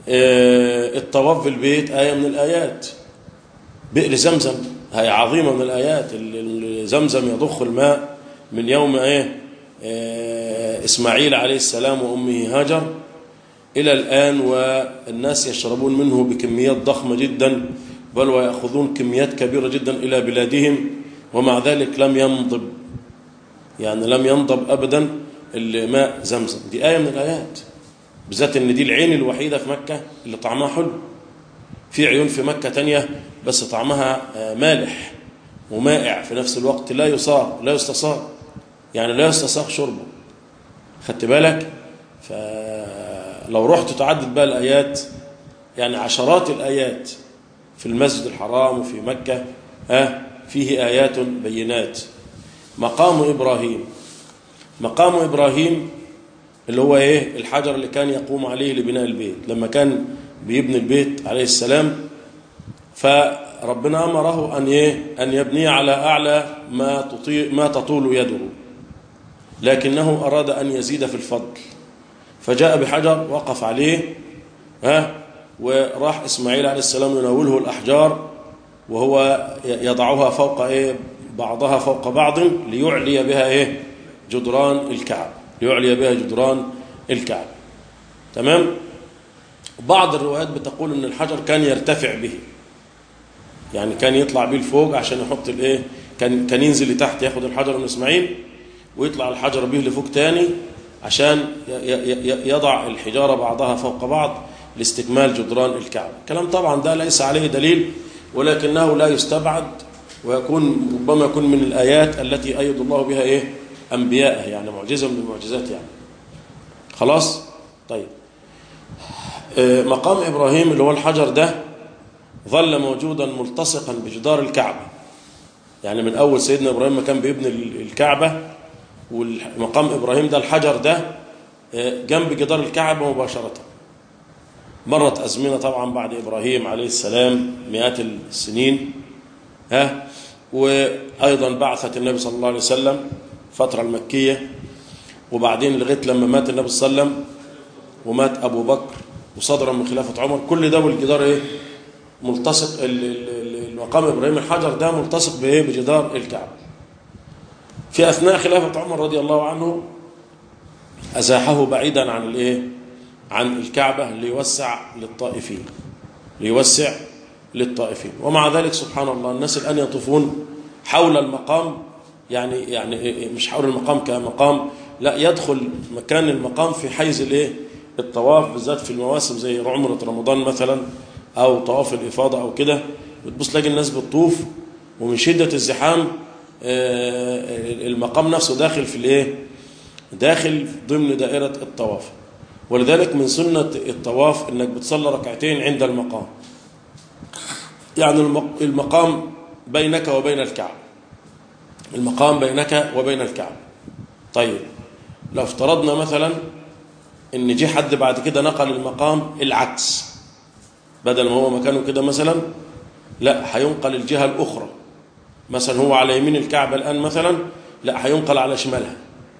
اه الطواف في البيت آية من الآيات. بئر زمزم هي عظيمة من الآيات، زمزم يضخ الماء من يوم ايه اه إسماعيل عليه السلام وأمه هاجر إلى الآن، والناس يشربون منه بكميات ضخمة جدا، بل ويأخذون كميات كبيرة جدا إلى بلادهم، ومع ذلك لم ينضب، يعني لم ينضب أبدا الماء زمزم. دي آية من الآيات، بالذات إن دي العين الوحيدة في مكة اللي طعمها حلو. في عيون في مكة تانية بس طعمها مالح ومائع في نفس الوقت، لا يصاغ لا يستصاغ، يعني لا يستصاغ شربه. خدت بالك؟ فلو رحت تعدد بقى الآيات، يعني عشرات الآيات في المسجد الحرام وفي مكة، ها فيه آيات بينات. مقام إبراهيم، مقام إبراهيم اللي هو إيه؟ الحجر اللي كان يقوم عليه لبناء البيت، لما كان بيبني البيت عليه السلام، فربنا أمره أن إيه؟ أن يبني على أعلى ما تطيع ما تطول يده، لكنه أراد أن يزيد في الفضل، فجاء بحجر وقف عليه، ها وراح إسماعيل عليه السلام يناوله الأحجار، وهو يضعها فوق إيه؟ بعضها فوق بعض ليعلي بها إيه؟ جدران الكعب، ليعلي بها جدران الكعب. تمام؟ بعض الروايات بتقول أن الحجر كان يرتفع به، يعني كان يطلع بيه لفوق عشان يحط الايه، كان كان ينزل لتحت ياخد الحجر من اسماعيل ويطلع الحجر به لفوق تاني عشان يضع الحجاره بعضها فوق بعض لاستكمال جدران الكعبه. الكلام طبعا ده ليس عليه دليل، ولكنه لا يستبعد، ويكون ربما يكون من الايات التي ايد الله بها ايه انبياءه، يعني معجزه من المعجزات يعني. خلاص. طيب مقام ابراهيم اللي هو الحجر ده ظل موجودا ملتصقا بجدار الكعبه، يعني من اول سيدنا ابراهيم ما كان بيبني الكعبه، والمقام ابراهيم ده الحجر ده جنب جدار الكعبه مباشره. مرت ازمنه طبعا بعد ابراهيم عليه السلام مئات السنين، ها، وايضا بعثت النبي صلى الله عليه وسلم فتره المكيه، وبعدين لغايه لما مات النبي صلى الله عليه وسلم ومات ابو بكر وصدرا من خلافه عمر، كل ده والجدار ايه ملتصق. المقام ابراهيم الحجر ده ملتصق بايه بجدار الكعبه. في اثناء خلافه عمر رضي الله عنه ازاحه بعيدا عن الايه عن الكعبه ليوسع للطائفين ليوسع للطائفين ومع ذلك سبحان الله الناس الان يطوفون حول المقام، يعني يعني مش حول المقام كمقام، لا، يدخل مكان المقام في حيز الايه الطواف، بالذات في المواسم زي عمره رمضان مثلا او طواف الافاضه او كده، بتبص تلاقي الناس بتطوف ومن شده الزحام المقام نفسه داخل في الايه داخل ضمن دائره الطواف. ولذلك من سنه الطواف انك بتصلي ركعتين عند المقام، يعني المقام بينك وبين الكعبه المقام بينك وبين الكعبه. طيب لو افترضنا مثلا ان جه حد بعد كده نقل المقام العكس، بدل ما هو مكانه كده مثلا، لا، هينقل الجهه الاخرى، مثلا هو على يمين الكعبه الان مثلا، لا، هينقل على شمالها.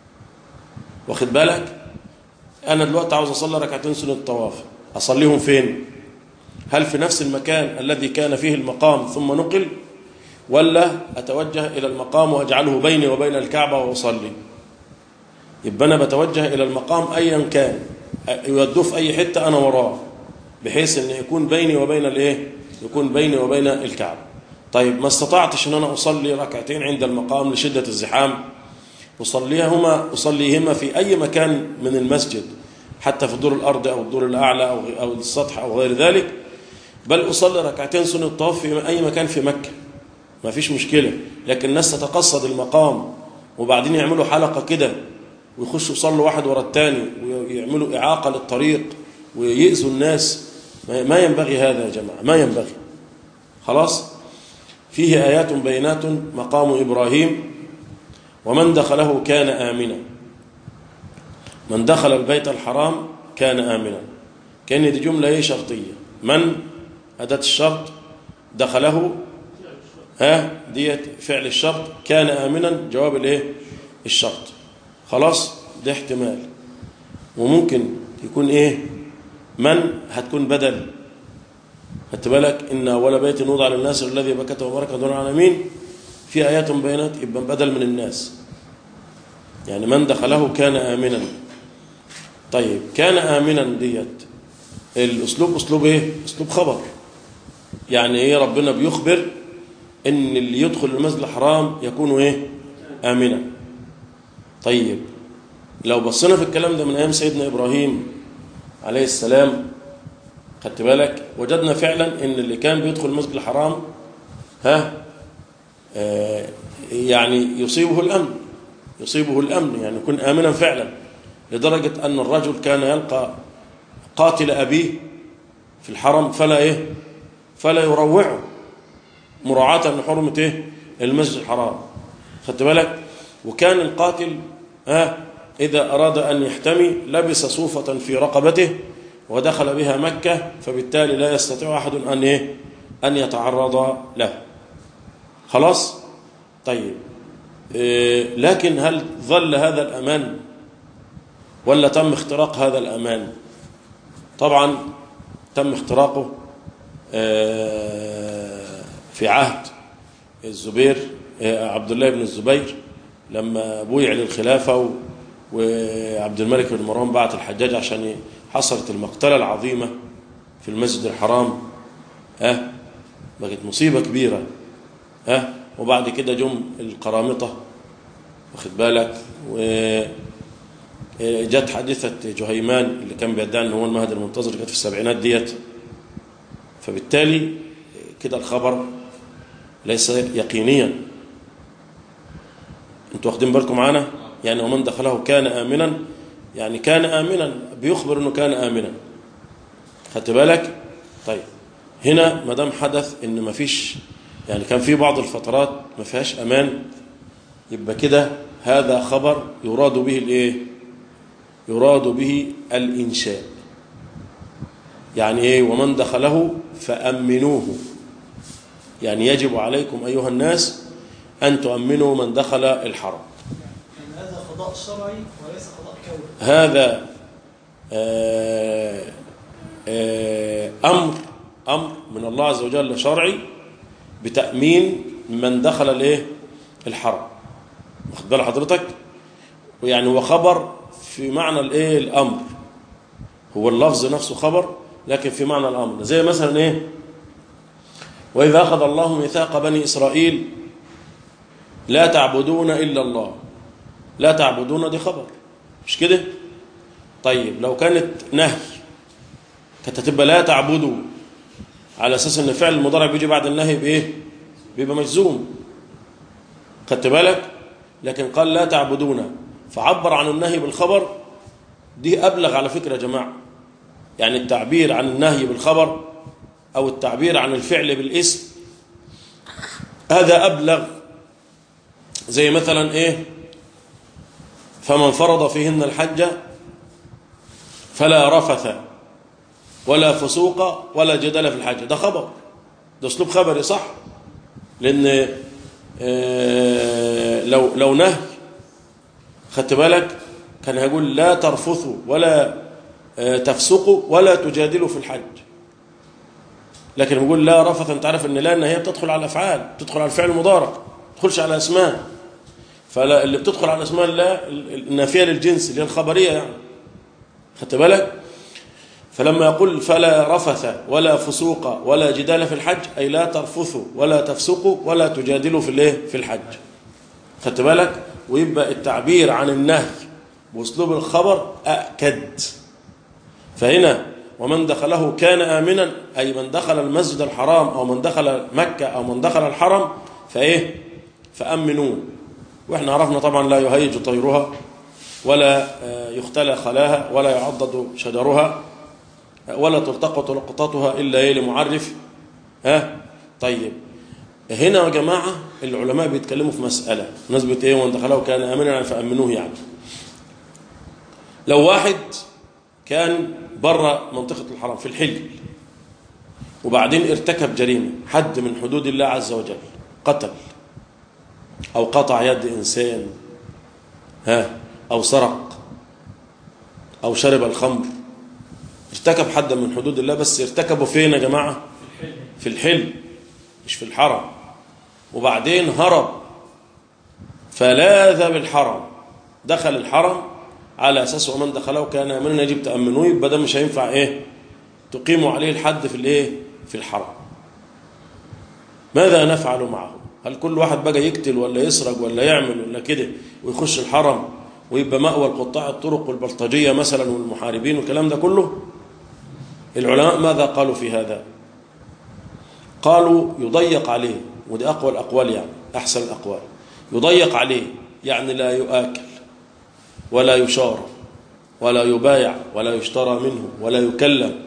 واخد بالك؟ انا دلوقتي عاوز اصلي ركعتين سنه الطواف، اصليهم فين؟ هل في نفس المكان الذي كان فيه المقام ثم نقل، ولا اتوجه الى المقام واجعله بيني وبين الكعبه واصلي؟ يبقى انا بتوجه الى المقام ايا كان، يودوه في اي حته انا وراه، بحيث ان يكون بيني وبين الايه يكون بيني وبين الكعبه. طيب ما استطعتش ان انا اصلي ركعتين عند المقام لشده الزحام، اصليهما اصليهما في اي مكان من المسجد، حتى في الدور الارضي او الدور الاعلى او او السطح او غير ذلك، بل اصلي ركعتين سنه الطواف في اي مكان في مكه، ما فيش مشكله. لكن الناس تتقصد المقام وبعدين يعملوا حلقه كده ويخشوا يصلوا واحد ورا الثاني ويعملوا اعاقه للطريق ويؤذوا الناس، ما ينبغي هذا يا جماعه، ما ينبغي. خلاص. فيه آيات بينات مقام إبراهيم ومن دخله كان آمنا. من دخل البيت الحرام كان آمنا، كأن دي جملة ايه شرطية. من أداة الشرط، دخله ها ديت فعل الشرط، كان آمنا جواب الايه الشرط. خلاص. ده احتمال، وممكن يكون ايه من هتكون بدل. خدت بالك؟ ان اول بيت وضع للناس الذي بكته وبركه دون العالمين، في ايات بينات، يبقى بدل من الناس، يعني من دخله كان آمنا. طيب كان آمنا ديت الاسلوب اسلوب ايه اسلوب خبر، يعني ايه ربنا بيخبر ان اللي يدخل المسجد الحرام يكون ايه آمنا. طيب لو بصينا في الكلام ده من ايام سيدنا ابراهيم عليه السلام، خدت بالك، وجدنا فعلا ان اللي كان بيدخل المسجد الحرام ها آه يعني يصيبه الامن يصيبه الامن يعني يكون امنا فعلا، لدرجه ان الرجل كان يلقى قاتل ابيه في الحرم فلا ايه فلا يروعه مراعاه لحرمه ايه المسجد الحرام. خدت بالك؟ وكان القاتل ها اذا اراد ان يحتمي لبس صوفه في رقبته ودخل بها مكة، فبالتالي لا يستطيع أحد أن إيه أن يتعرض له. خلاص. طيب إيه لكن هل ظل هذا الأمان ولا تم اختراق هذا الأمان؟ طبعا تم اختراقه إيه في عهد الزبير إيه عبد الله بن الزبير لما بويع للخلافة، وعبد الملك بن مروان بعت الحجاج عشان حصلت المقتلة العظيمة في المسجد الحرام. ها بقت مصيبة كبيرة. ها وبعد كده جم القرامطة، واخد بالك، وجت حادثة جهيمان اللي كان بيدعي ان هو المهدي المنتظر، كانت في السبعينات ديت. فبالتالي كده الخبر ليس يقينيا. انتوا واخدين بالكم معانا؟ يعني ومن دخله كان آمنا، يعني كان آمنا، بيخبر انه كان آمنا. خدت بالك؟ طيب هنا ما دام حدث ان ما فيش، يعني كان في بعض الفترات ما فيهاش امان، يبقى كده هذا خبر يراد به الايه؟ يراد به الانشاء. يعني ايه؟ ومن دخله فامنوه، يعني يجب عليكم ايها الناس ان تؤمنوا من دخل الحرم. يعني هذا قضاء شرعي وليس قضاء كوني. هذا آه آه امر امر من الله عز وجل شرعي بتأمين من دخل الايه؟ الحرم. واخد بال حضرتك؟ ويعني هو خبر في معنى الايه؟ الامر. هو اللفظ نفسه خبر لكن في معنى الامر. زي مثلا ايه؟ واذا اخذ الله ميثاق بني اسرائيل لا تعبدون الا الله. لا تعبدون دي خبر، مش كده؟ طيب لو كانت نهي كانت هتبقى لا تعبدوا، على اساس ان فعل المضارع بيجي بعد النهي بايه؟ بيبقى مجزوم. خدت بالك؟ لكن قال لا تعبدون فعبر عن النهي بالخبر. دي ابلغ على فكره يا جماعه. يعني التعبير عن النهي بالخبر او التعبير عن الفعل بالاسم هذا ابلغ. زي مثلا ايه؟ فمن فرض فيهن الحج فلا رفث ولا فسوق ولا جدال في الحج. ده خبر، ده اسلوب خبري صح، لان آه لو لو نهي خدت بالك كان هيقول لا ترفثوا ولا آه تفسقوا ولا تجادلوا في الحج. لكن بيقول لا رفث، انت عارف ان لا ان هي بتدخل على الافعال، بتدخل على الفعل المضارع، ما تدخلش على اسماء. فاللي بتدخل على اسماء لا النافيه للجنس اللي هي الخبريه يعني. خدت بالك؟ فلما يقول فلا رفث ولا فسوق ولا جدال في الحج أي لا ترفثوا ولا تفسقوا ولا تجادلوا في الايه؟ في الحج. خدت بالك؟ ويبقى التعبير عن النهي بأسلوب الخبر أكد. فهنا ومن دخله كان آمنا، أي من دخل المسجد الحرام أو من دخل مكة أو من دخل الحرم فإيه؟ فأمنوه. وإحنا عرفنا طبعا لا يهيج طيرها ولا يختلى خلاها ولا يعضد شجرها ولا تلتقط لقطاتها إلا إيه؟ لمعرف. ها طيب هنا يا جماعة العلماء بيتكلموا في مسألة نسبة إيه؟ ومن دخله كان آمنا يعني فأمنوه. يعني لو واحد كان برا منطقة الحرم في الحل وبعدين ارتكب جريمة، حد من حدود الله عز وجل، قتل أو قطع يد إنسان، ها أو سرق أو شرب الخمر، ارتكب حدا من حدود الله، بس ارتكبوا فين يا جماعة؟ في الحل مش في الحرم. وبعدين هرب فلاذ بالحرم، دخل الحرم على أساس ومن دخله كان آمنا يجب تأمنوه، يبقى ده مش هينفع إيه؟ تقيموا عليه الحد في الإيه؟ في الحرم. ماذا نفعل معه؟ هل كل واحد بقى يقتل ولا يسرق ولا يعمل ولا كده ويخش الحرم ويبقى مأوى لقطاع الطرق والبلطجية مثلا والمحاربين والكلام ده كله؟ العلماء ماذا قالوا في هذا؟ قالوا يضيق عليه، ودي أقوى الأقوال يعني أحسن الأقوال. يضيق عليه يعني لا يؤكل ولا يشار ولا يبايع ولا يشترى منه ولا يكلم.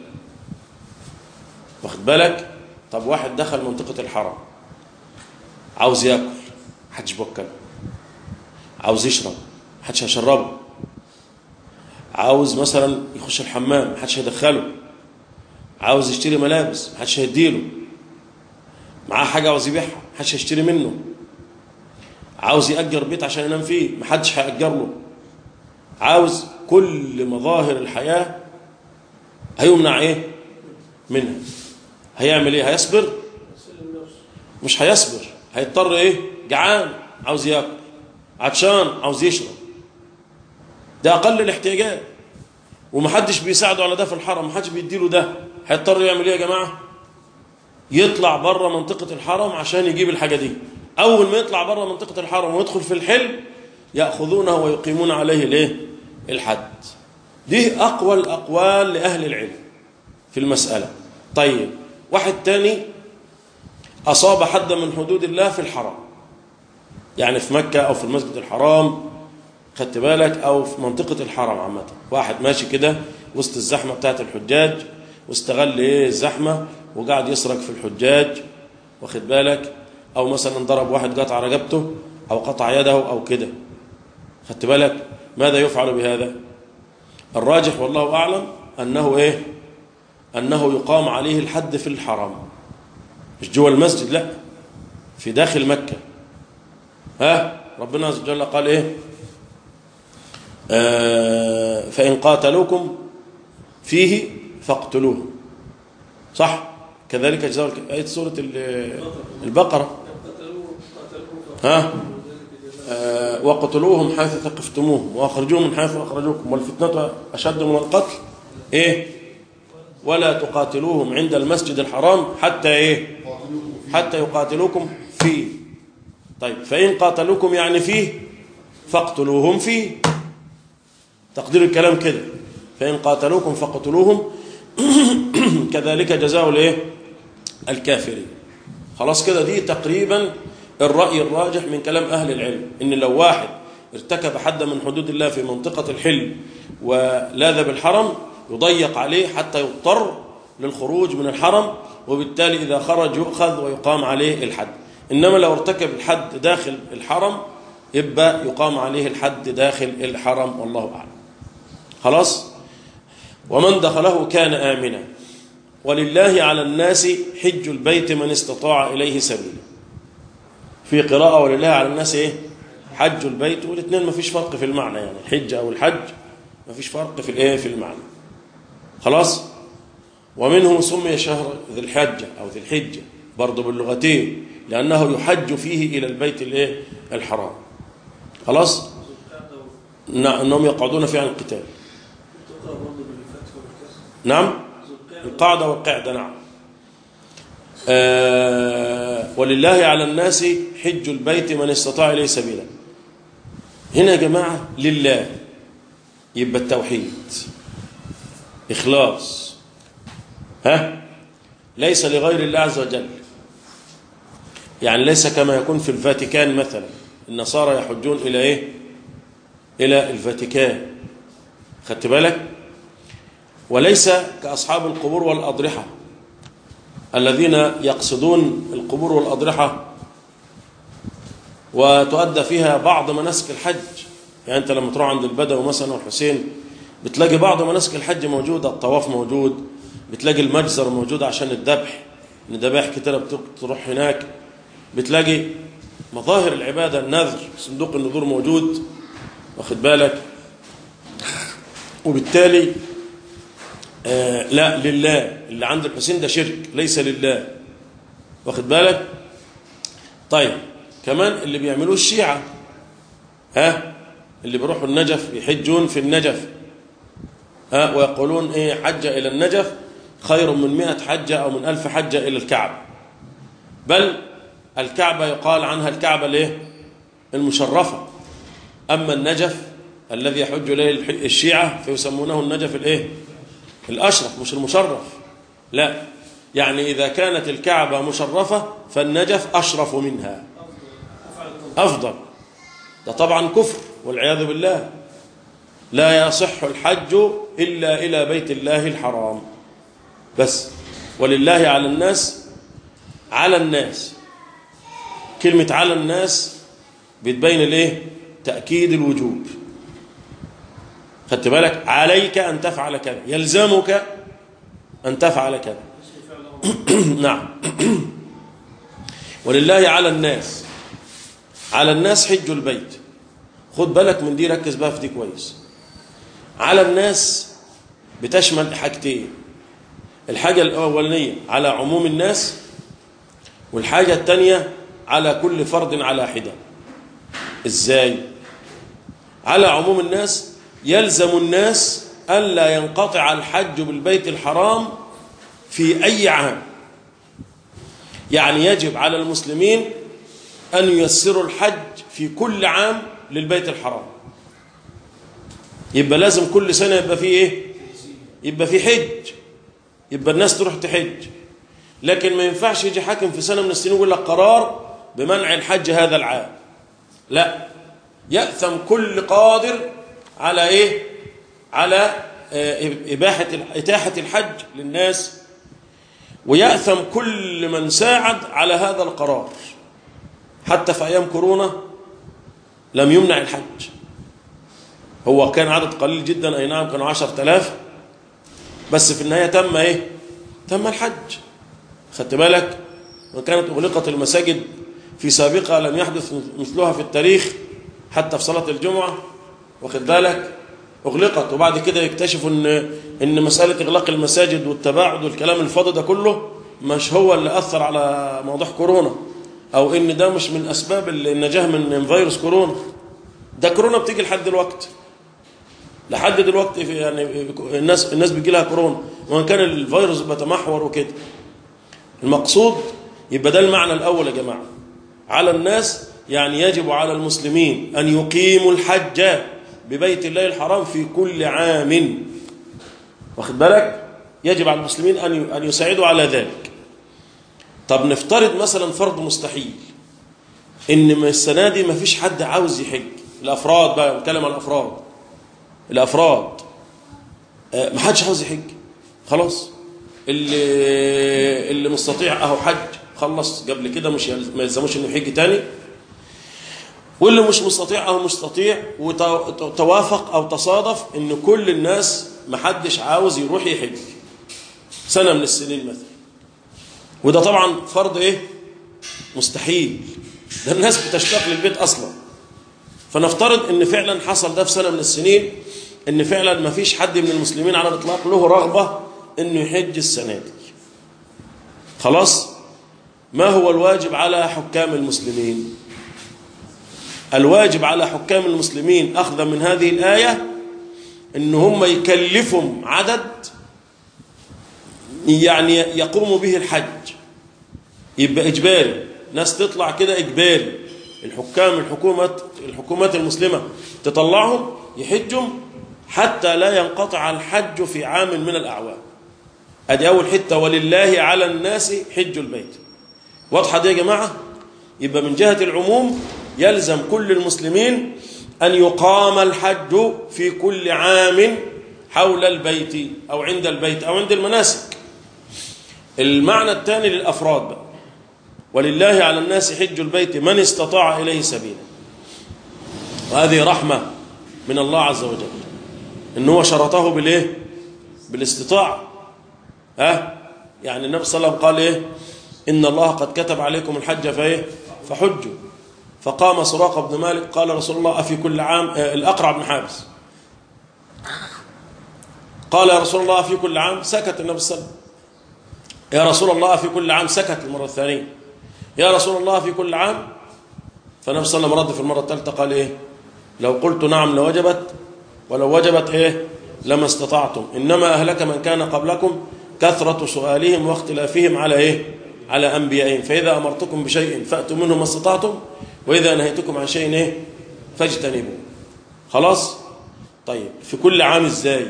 واخد بالك؟ طب واحد دخل منطقة الحرم عاوز ياكل محدش بيوكله، عاوز يشرب محدش هيشربه، عاوز مثلا يخش الحمام محدش هيدخله، عاوز يشتري ملابس محدش هيديله، معاه حاجة عاوز يبيعها محدش هيشتري منه، عاوز يأجر بيت عشان ينام فيه محدش هيأجر له، عاوز كل مظاهر الحياة هيمنع ايه منها. هيعمل ايه؟ هيصبر؟ مش هيصبر، هيضطر ايه؟ جعان عاوز ياكل، عطشان عاوز يشرب. ده اقل الاحتياجات، ومحدش بيساعده على ده في الحرم، محدش بيديله ده، هيضطر يعمل ايه يا جماعه؟ يطلع بره منطقة الحرم عشان يجيب الحاجة دي. أول ما يطلع بره منطقة الحرم ويدخل في الحل يأخذونه ويقيمون عليه الايه؟ الحد. دي أقوى الأقوال لأهل العلم في المسألة. طيب واحد تاني أصاب حدا من حدود الله في الحرم، يعني في مكة أو في المسجد الحرام، خدت بالك، أو في منطقة الحرم عامة، واحد ماشي كده وسط الزحمة بتاعت الحجاج واستغل إيه الزحمة وقاعد يسرق في الحجاج، واخد بالك، أو مثلا ضرب واحد قطع رقبته أو قطع يده أو كده، خدت بالك، ماذا يفعل بهذا؟ الراجح والله أعلم أنه إيه؟ أنه يقام عليه الحد في الحرم، مش جوه المسجد، لا، في داخل مكة. ها ربنا عز وجل قال إيه؟ آه فإن قاتلوكم فيه فاقتلوه، صح؟ كذلك جزاء آية سورة البقرة. ها آه وقتلوهم حيث ثقفتموهم وأخرجوهم من حيث أخرجوكم والفتنة أشد من القتل إيه؟ ولا تقاتلوهم عند المسجد الحرام حتى إيه؟ حتى يقاتلوكم فيه. طيب فإن قاتلوكم يعني فيه فاقتلوهم فيه، تقدير الكلام كده، فإن قاتلوكم فاقتلوهم كذلك جزاء الايه؟ الكافرين. خلاص كده، دي تقريبا الرأي الراجح من كلام أهل العلم، إن لو واحد ارتكب حدا من حدود الله في منطقة الحل ولاذ بالحرم يضيق عليه حتى يضطر للخروج من الحرم، وبالتالي إذا خرج يؤخذ ويقام عليه الحد. إنما لو ارتكب الحد داخل الحرم يبقى يقام عليه الحد داخل الحرم، والله أعلم. خلاص. ومن دخله كان آمنا ولله على الناس حج البيت من استطاع إليه سبيلا. في قراءة ولله على الناس إيه؟ حج البيت، والاثنين ما فيش فرق في المعنى، يعني الحج أو الحج ما فيش فرق في الإيه؟ في المعنى. خلاص. ومنه سمي شهر ذي الحجة أو ذي الحجة برضه باللغتين، لأنه يحج فيه إلى البيت الإيه؟ الحرام. خلاص. أنهم يقعدون فيه عن القتال. نعم، القاعدة والقعدة. نعم. آه ولله على الناس حج البيت من استطاع إليه سبيلا. هنا يا جماعة لله، يبقى التوحيد، إخلاص، ها، ليس لغير الله عز وجل. يعني ليس كما يكون في الفاتيكان مثلا، النصارى يحجون إلى إيه؟ إلى الفاتيكان، خدت بالك؟ وليس كأصحاب القبور والأضرحة الذين يقصدون القبور والأضرحة وتؤدى فيها بعض مناسك الحج. يعني أنت لما تروح عند البدوي مثلا والحسين بتلاقي بعض مناسك الحج موجودة، الطواف موجود، بتلاقي المجزر موجود عشان الذبح، الذبائح كتير بتروح هناك، بتلاقي مظاهر العبادة، النذر، صندوق النذور موجود، واخد بالك؟ وبالتالي آه لا، لله. اللي عند الحسين ده شرك، ليس لله، واخد بالك؟ طيب كمان اللي بيعملوه الشيعة، ها، اللي بيروحوا النجف يحجون في النجف، ها، ويقولون ايه؟ حجة إلى النجف خير من مئة حجة أو من ألف حجة إلى الكعبة. بل الكعبة يقال عنها الكعبة الايه؟ المشرفة. أما النجف الذي يحج إليه الشيعة فيسمونه النجف الايه؟ الأشرف، مش المشرف. لا، يعني إذا كانت الكعبة مشرفة فالنجف أشرف منها، أفضل. ده طبعا كفر والعياذ بالله. لا يصح الحج إلا إلى بيت الله الحرام بس. ولله على الناس، على الناس، كلمة على الناس بتبين الايه؟ تأكيد الوجوب. خدت بالك؟ عليك أن تفعل كذا، يلزمك أن تفعل كذا. نعم. ولله على الناس، على الناس حج البيت. خد بالك من دي، ركز بقى في دي كويس. على الناس بتشمل حاجتين، الحاجة الأولانية على عموم الناس، والحاجة الثانية على كل فرد على حدة. إزاي؟ على عموم الناس يلزم الناس ألا ينقطع الحج بالبيت الحرام في أي عام، يعني يجب على المسلمين أن ييسروا الحج في كل عام للبيت الحرام. يبقى لازم كل سنة يبقى فيه إيه؟ يبقى فيه حج، يبقى الناس تروح تحج. لكن ما ينفعش يجي حاكم في سنة من السنين ويقول لك قرار بمنع الحج هذا العام. لا، يأثم كل قادر على إيه؟ على إباحة إتاحة الحج للناس، ويأثم كل من ساعد على هذا القرار. حتى في أيام كورونا لم يمنع الحج، هو كان عدد قليل جدا، أي نعم كانوا عشرة آلاف، بس في النهاية تم إيه؟ تم الحج. خدت بالك؟ وكانت أغلقت المساجد في سابقة لم يحدث مثلها في التاريخ، حتى في صلاة الجمعة، واخد بالك؟ أغلقت، وبعد كده يكتشفوا إن إن مسألة إغلاق المساجد والتباعد والكلام الفاضي ده كله مش هو اللي أثر على موضوع كورونا، أو إن ده مش من أسباب النجاة من فيروس كورونا. ده كورونا بتيجي لحد دلوقتي، لحد دلوقتي في يعني الناس الناس بيجي لها كورونا، وإن كان الفيروس بيتمحور وكده. المقصود يبقى ده المعنى الأول يا جماعة على الناس، يعني يجب على المسلمين أن يقيموا الحج ببيت الله الحرام في كل عام. واخد بالك؟ يجب على المسلمين أن أن يساعدوا على ذلك. طب نفترض مثلا فرض مستحيل، إن السنة دي ما فيش حد عاوز يحج، الأفراد بقى نتكلم عن الأفراد، الأفراد ما حدش عاوز يحج، خلاص اللي اللي مستطيع أهو حج خلص قبل كده، مش ما يلزموش إنه يحج تاني، واللي مش مستطيع أو مستطيع، وتوافق أو تصادف إن كل الناس ما حدش عاوز يروح يحج سنة من السنين مثلا، وده طبعا فرض إيه؟ مستحيل، ده الناس بتشتاق للبيت أصلا. فنفترض إن فعلا حصل ده في سنة من السنين، إن فعلا ما فيش حد من المسلمين على الإطلاق له رغبة إنه يحج السنة دي. خلاص، ما هو الواجب على حكام المسلمين؟ الواجب على حكام المسلمين أخذا من هذه الآية إن هم يكلفهم عدد يعني يقوموا به الحج، يبقى إجباري، ناس تطلع كده إجباري، الحكام الحكومات الحكومات المسلمة تطلعهم يحجهم حتى لا ينقطع الحج في عام من الأعوام. أدي أول حتة، ولله على الناس حج البيت. واضحة دي يا جماعة؟ يبقى من جهة العموم يلزم كل المسلمين أن يقام الحج في كل عام حول البيت أو عند البيت أو عند المناسك. المعنى الثاني للأفراد بقى، ولله على الناس حج البيت من استطاع إليه سبيلا. وهذه رحمة من الله عز وجل، إنه هو شرطه بالإيه؟ بالاستطاعة. ها؟ يعني النبي صلى الله عليه وسلم قال إيه؟ إن الله قد كتب عليكم الحج فإيه؟ فحجوا. فقام سراقة بن مالك قال رسول الله أفي كل عام، الأقرع بن حابس قال يا رسول الله أفي كل عام، سكت النبي صلى الله عليه وسلم. يا رسول الله أفي كل عام، سكت المرة الثانية. يا رسول الله في كل عام، فالنبي صلى الله عليه وسلم رد في المرة الثالثة قال إيه؟ لو قلت نعم لوجبت، ولو وجبت إيه؟ لما استطعتم، إنما أهلك من كان قبلكم كثرة سؤالهم واختلافهم على إيه؟ على أنبيائهم، فإذا أمرتكم بشيء فأتوا منه ما استطعتم، وإذا نهيتكم عن شيء إيه؟ فاجتنبوه. خلاص؟ طيب في كل عام إزاي؟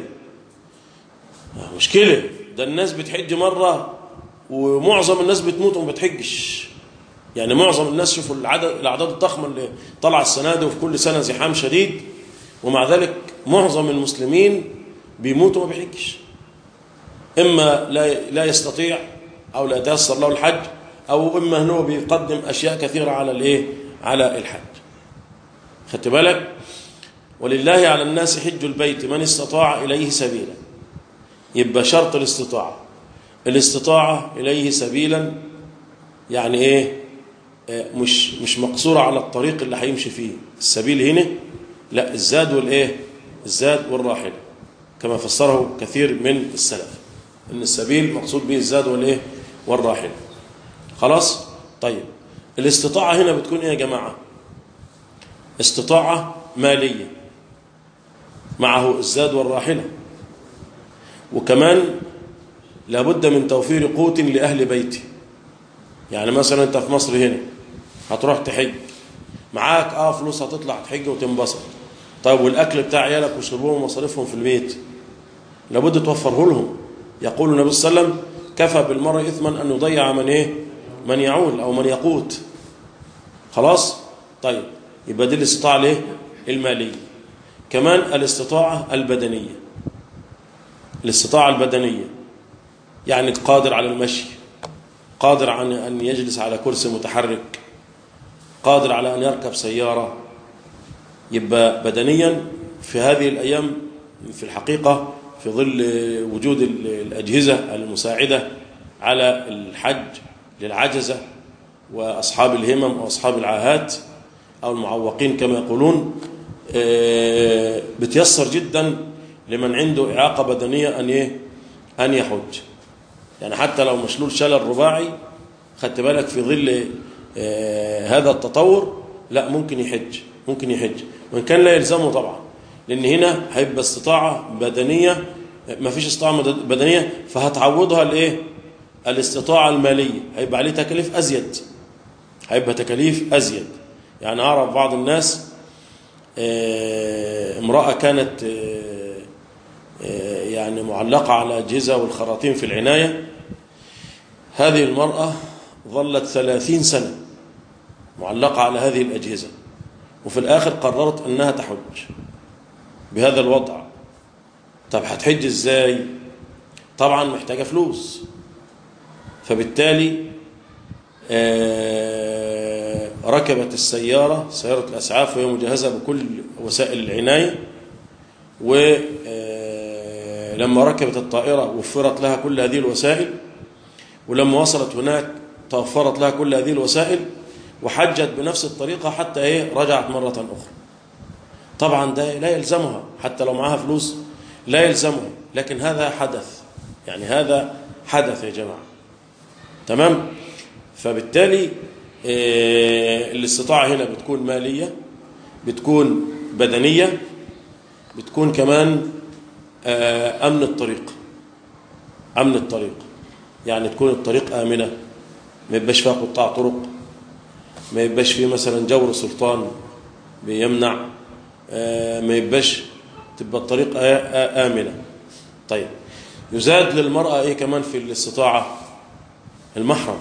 مشكلة، ده الناس بتحج مرة ومعظم الناس بتموت وما بتحجش. يعني معظم الناس، شوفوا العدد الأعداد الضخمة اللي طلع السنة دي، وفي كل سنة زحام شديد، ومع ذلك معظم المسلمين بيموتوا وما بيحجش، إما لا لا يستطيع أو لا يتيسر له الحج، أو إما أنه بيقدم أشياء كثيرة على الإيه؟ على الحج. خدت بالك؟ ولله على الناس حج البيت من استطاع إليه سبيلا. يبقى شرط الاستطاعة، الاستطاعة إليه سبيلا يعني إيه؟ مش مش مقصورة على الطريق اللي هيمشي فيه، السبيل هنا لا، الزاد والإيه؟ الزاد والراحلة، كما فسره كثير من السلف، إن السبيل مقصود به الزاد والإيه؟ والراحلة. خلاص؟ طيب الاستطاعة هنا بتكون إيه يا جماعة؟ استطاعة مالية معه الزاد والراحلة، وكمان لابد من توفير قوت لأهل بيته، يعني مثلا انت في مصر هنا هتروح تحج، معاك اه فلوس هتطلع تحج وتنبسط، طيب والاكل بتاع عيالك وشربهم ومصاريفهم في البيت لابد توفره لهم. يقول النبي صلى الله عليه وسلم كفى بالمرء اثما ان يضيع من ايه من يعول او من يقوت. خلاص. طيب يبقى دي الاستطاعه الايه الماليه. كمان الاستطاعه البدنيه. الاستطاعه البدنيه يعني قادر على المشي، قادر على ان يجلس على كرسي متحرك، قادر على ان يركب سياره. يبقى بدنيا في هذه الايام في الحقيقه في ظل وجود الاجهزه المساعده على الحج للعجزه واصحاب الهمم واصحاب العاهات او المعوقين كما يقولون، بتيسر جدا لمن عنده اعاقه بدنيه ان ايه ان يحج. يعني حتى لو مشلول شلل رباعي خدت بالك في ظل هذا التطور لا ممكن يحج ممكن يحج وان كان لا يلزمه طبعا، لان هنا هيبقى استطاعه بدنيه، ما فيش استطاعه بدنيه فهتعوضها الايه الاستطاعه الماليه، هيبقى عليه تكاليف ازيد، هيبقى تكاليف ازيد. يعني اعرف بعض الناس امراه كانت يعني معلقه على اجهزه والخراطيم في العنايه، هذه المراه ظلت ثلاثين سنه معلقه على هذه الاجهزه وفي الاخر قررت انها تحج بهذا الوضع. طب هتحج ازاي؟ طبعا محتاجه فلوس، فبالتالي ركبت السياره سياره الاسعاف وهي مجهزه بكل وسائل العنايه، ولما ركبت الطائره وفرت لها كل هذه الوسائل، ولما وصلت هناك توفرت لها كل هذه الوسائل وحجت بنفس الطريقه حتى ايه رجعت مره اخرى. طبعا ده لا يلزمها حتى لو معها فلوس لا يلزمها، لكن هذا حدث، يعني هذا حدث يا جماعه. تمام. فبالتالي الاستطاعه هنا بتكون ماليه، بتكون بدنيه، بتكون كمان امن الطريق. امن الطريق يعني تكون الطريق امنه، ما يبقاش فيها قطاع طرق، ما يبقاش فيه مثلا جور سلطان بيمنع، ما يبقاش، تبقى الطريق آمنة. طيب يزاد للمرأة ايه كمان في الاستطاعة؟ المحرم،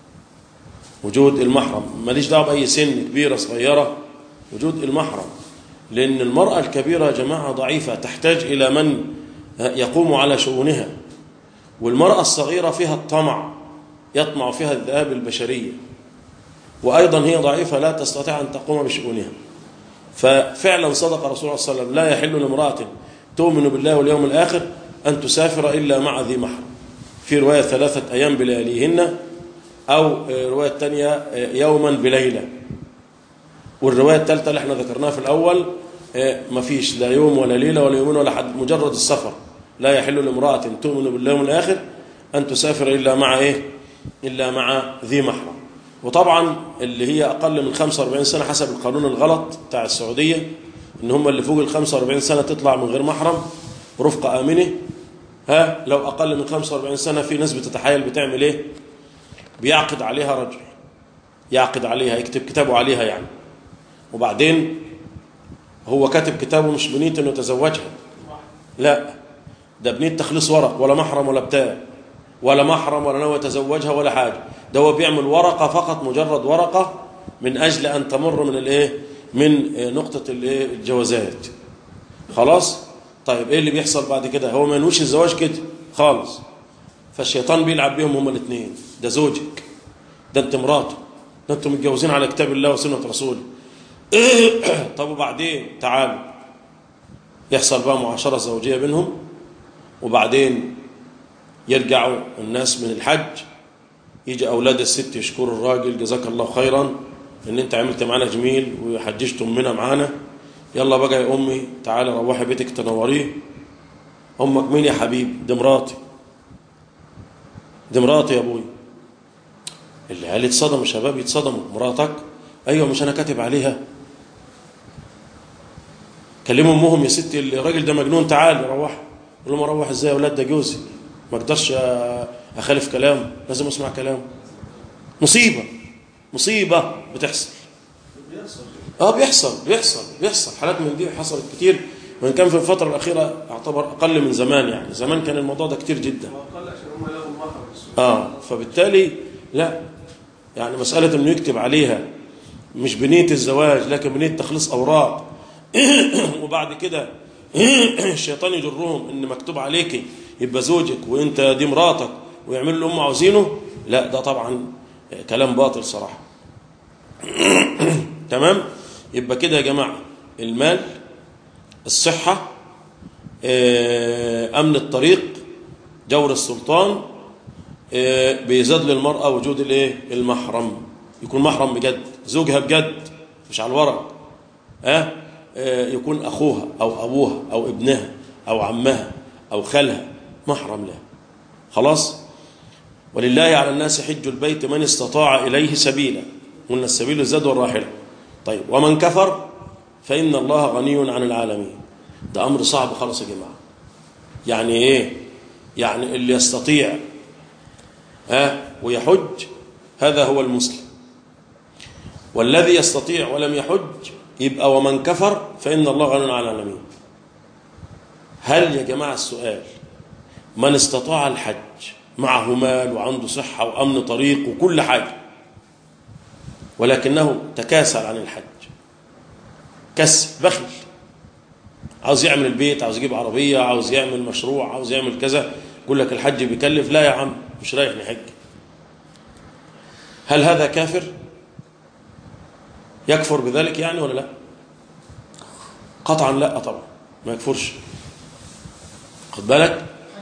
وجود المحرم. ماليش دعوه بأي سن كبيرة صغيرة، وجود المحرم، لأن المرأة الكبيرة يا جماعة ضعيفة تحتاج إلى من يقوم على شؤونها، والمرأة الصغيرة فيها الطمع يطمع فيها الذئاب البشرية، وأيضا هي ضعيفة لا تستطيع أن تقوم بشؤونها. ففعلا صدق رسول الله صلى الله عليه وسلم لا يحل لامرأة تؤمن بالله واليوم الآخر أن تسافر إلا مع ذي محرم. في رواية ثلاثة أيام بلياليهن، أو رواية تانية يوما بليلة، والرواية الثالثة اللي احنا ذكرناها في الأول ما فيش لا يوم ولا ليلة ولا يومين ولا حد، مجرد السفر. لا يحل لامرأة تؤمن بالله واليوم الآخر أن تسافر إلا مع إيه؟ إلا مع ذي محرم. وطبعا اللي هي أقل من خمسة وأربعين سنة حسب القانون الغلط بتاع السعودية، إن هم اللي فوق ال خمسة وأربعين سنة تطلع من غير محرم رفقة آمنة. ها لو أقل من خمسة وأربعين سنة في ناس بتتحايل بتعمل إيه؟ بيعقد عليها رجل، يعقد عليها، يكتب كتابه عليها يعني، وبعدين هو كاتب كتابه مش بنية إنه يتزوجها، لا ده بنية تخليص ورق، ولا محرم ولا بتاع ولا محرم ولا ناوي يتزوجها ولا حاجة. ده هو بيعمل ورقة فقط، مجرد ورقة من أجل أن تمر من الإيه؟ من نقطة الإيه؟ الجوازات. خلاص. طيب إيه اللي بيحصل بعد كده؟ هو ما ينويش الزواج كده خالص، فالشيطان بيلعب بيهم هما الاثنين. ده زوجك، ده أنت مراته، ده أنتم متجوزين على كتاب الله وسنة رسوله. طب وبعدين تعالوا يحصل بقى معاشرة زوجية بينهم، وبعدين يرجعوا الناس من الحج، يجي أولاد الست يشكروا الراجل جزاك الله خيرا إن أنت عملت معنا جميل وحججت أمنا معانا، يلا بقى يا أمي تعالى روحي بيتك تنوريه. أمك مين يا حبيب؟ دي مراتي. دي مراتي يا أبوي. العيال يتصدموا، الشباب يتصدموا، مراتك؟ أيوة مش أنا كاتب عليها. كلموا أمهم يا ستي الراجل ده مجنون تعال روح. قول لهم أروح إزاي يا أولاد؟ ده جوزي، ما أقدرش أخالف كلام، لازم أسمع كلام. مصيبة مصيبة بتحصل. اه بيحصل بيحصل بيحصل حالات من دي حصلت كتير، وإن كان في الفترة الأخيرة اعتبر أقل من زمان. يعني زمان كان الموضوع ده كتير جدا. اه فبالتالي لا، يعني مسألة إنه يكتب عليها مش بنية الزواج لكن بنية تخليص أوراق وبعد كده الشيطان يجرهم إن مكتوب عليك يبقى زوجك وإنت دي مراتك ويعملوا اللي هم عاوزينه، لا ده طبعا كلام باطل صراحة. تمام. يبقى كده يا جماعة المال، الصحة، أمن الطريق، جور السلطان، بيزاد للمرأة وجود الايه المحرم، يكون محرم بجد، زوجها بجد مش على الورق. أه؟ يكون أخوها أو أبوها أو ابنها أو عمها أو خالها محرم له. خلاص. ولله على الناس حج البيت من استطاع إليه سبيلا، وإن السبيل الزاد والراحلة. طيب ومن كفر فإن الله غني عن العالمين. ده أمر صعب خالص يا جماعة. يعني إيه؟ يعني اللي يستطيع ها ويحج هذا هو المسلم، والذي يستطيع ولم يحج يبقى ومن كفر فإن الله غني عن العالمين. هل يا جماعة السؤال، من استطاع الحج معه مال وعنده صحة وأمن طريق وكل حاجة ولكنه تكاسل عن الحج، كسل بخل، عاوز يعمل البيت، عاوز يجيب عربية، عاوز يعمل مشروع، عاوز يعمل كذا، يقول لك الحج بيكلف، لا يا عم مش رايح نحج، هل هذا كافر؟ يكفر بذلك يعني ولا لا؟ قطعا لا طبعا ما يكفرش. خد بالك،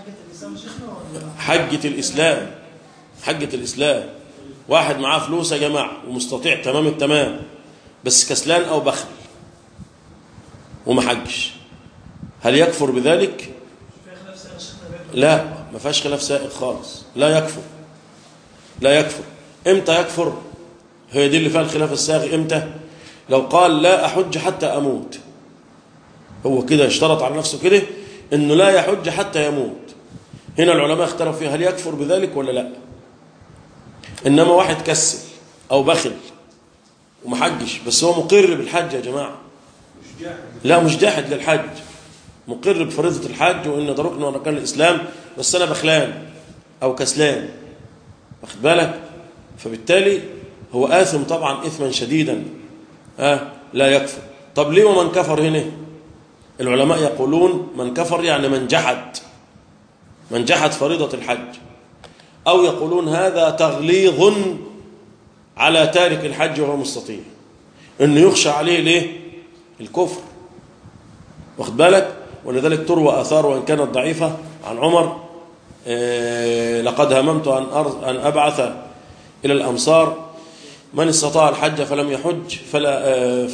حجة الإسلام حجة الإسلام واحد معاه فلوس يا جماعة ومستطيع تمام التمام بس كسلان أو بخل وما حجش، هل يكفر بذلك؟ لا، ما فيهاش خلاف سائغ خالص، لا يكفر لا يكفر. امتى يكفر؟ هي دي اللي فيها الخلاف السائغ. امتى؟ لو قال لا أحج حتى أموت، هو كده اشترط على نفسه كده انه لا يحج حتى يموت، هنا العلماء اختلفوا فيها هل يكفر بذلك ولا لا. انما واحد كسل او بخل وما حجش بس هو مقر بالحج يا جماعه، لا مش جاحد للحج، مقر بفريضه الحج وان ده ركن من اركان الاسلام بس انا بخلان او كسلان، واخد بالك، فبالتالي هو آثم طبعا إثما شديدا. آه لا يكفر. طب ليه ومن كفر هنا؟ العلماء يقولون من كفر يعني من جحد من جحد فريضة الحج، أو يقولون هذا تغليظ على تارك الحج وهو مستطيع، إنه يخشى عليه ليه؟ الكفر، واخد بالك. ولذلك تروى آثار وإن كانت ضعيفة عن عمر إيه لقد هممت أن, أن أبعث إلى الأمصار من استطاع الحج فلم يحج فلا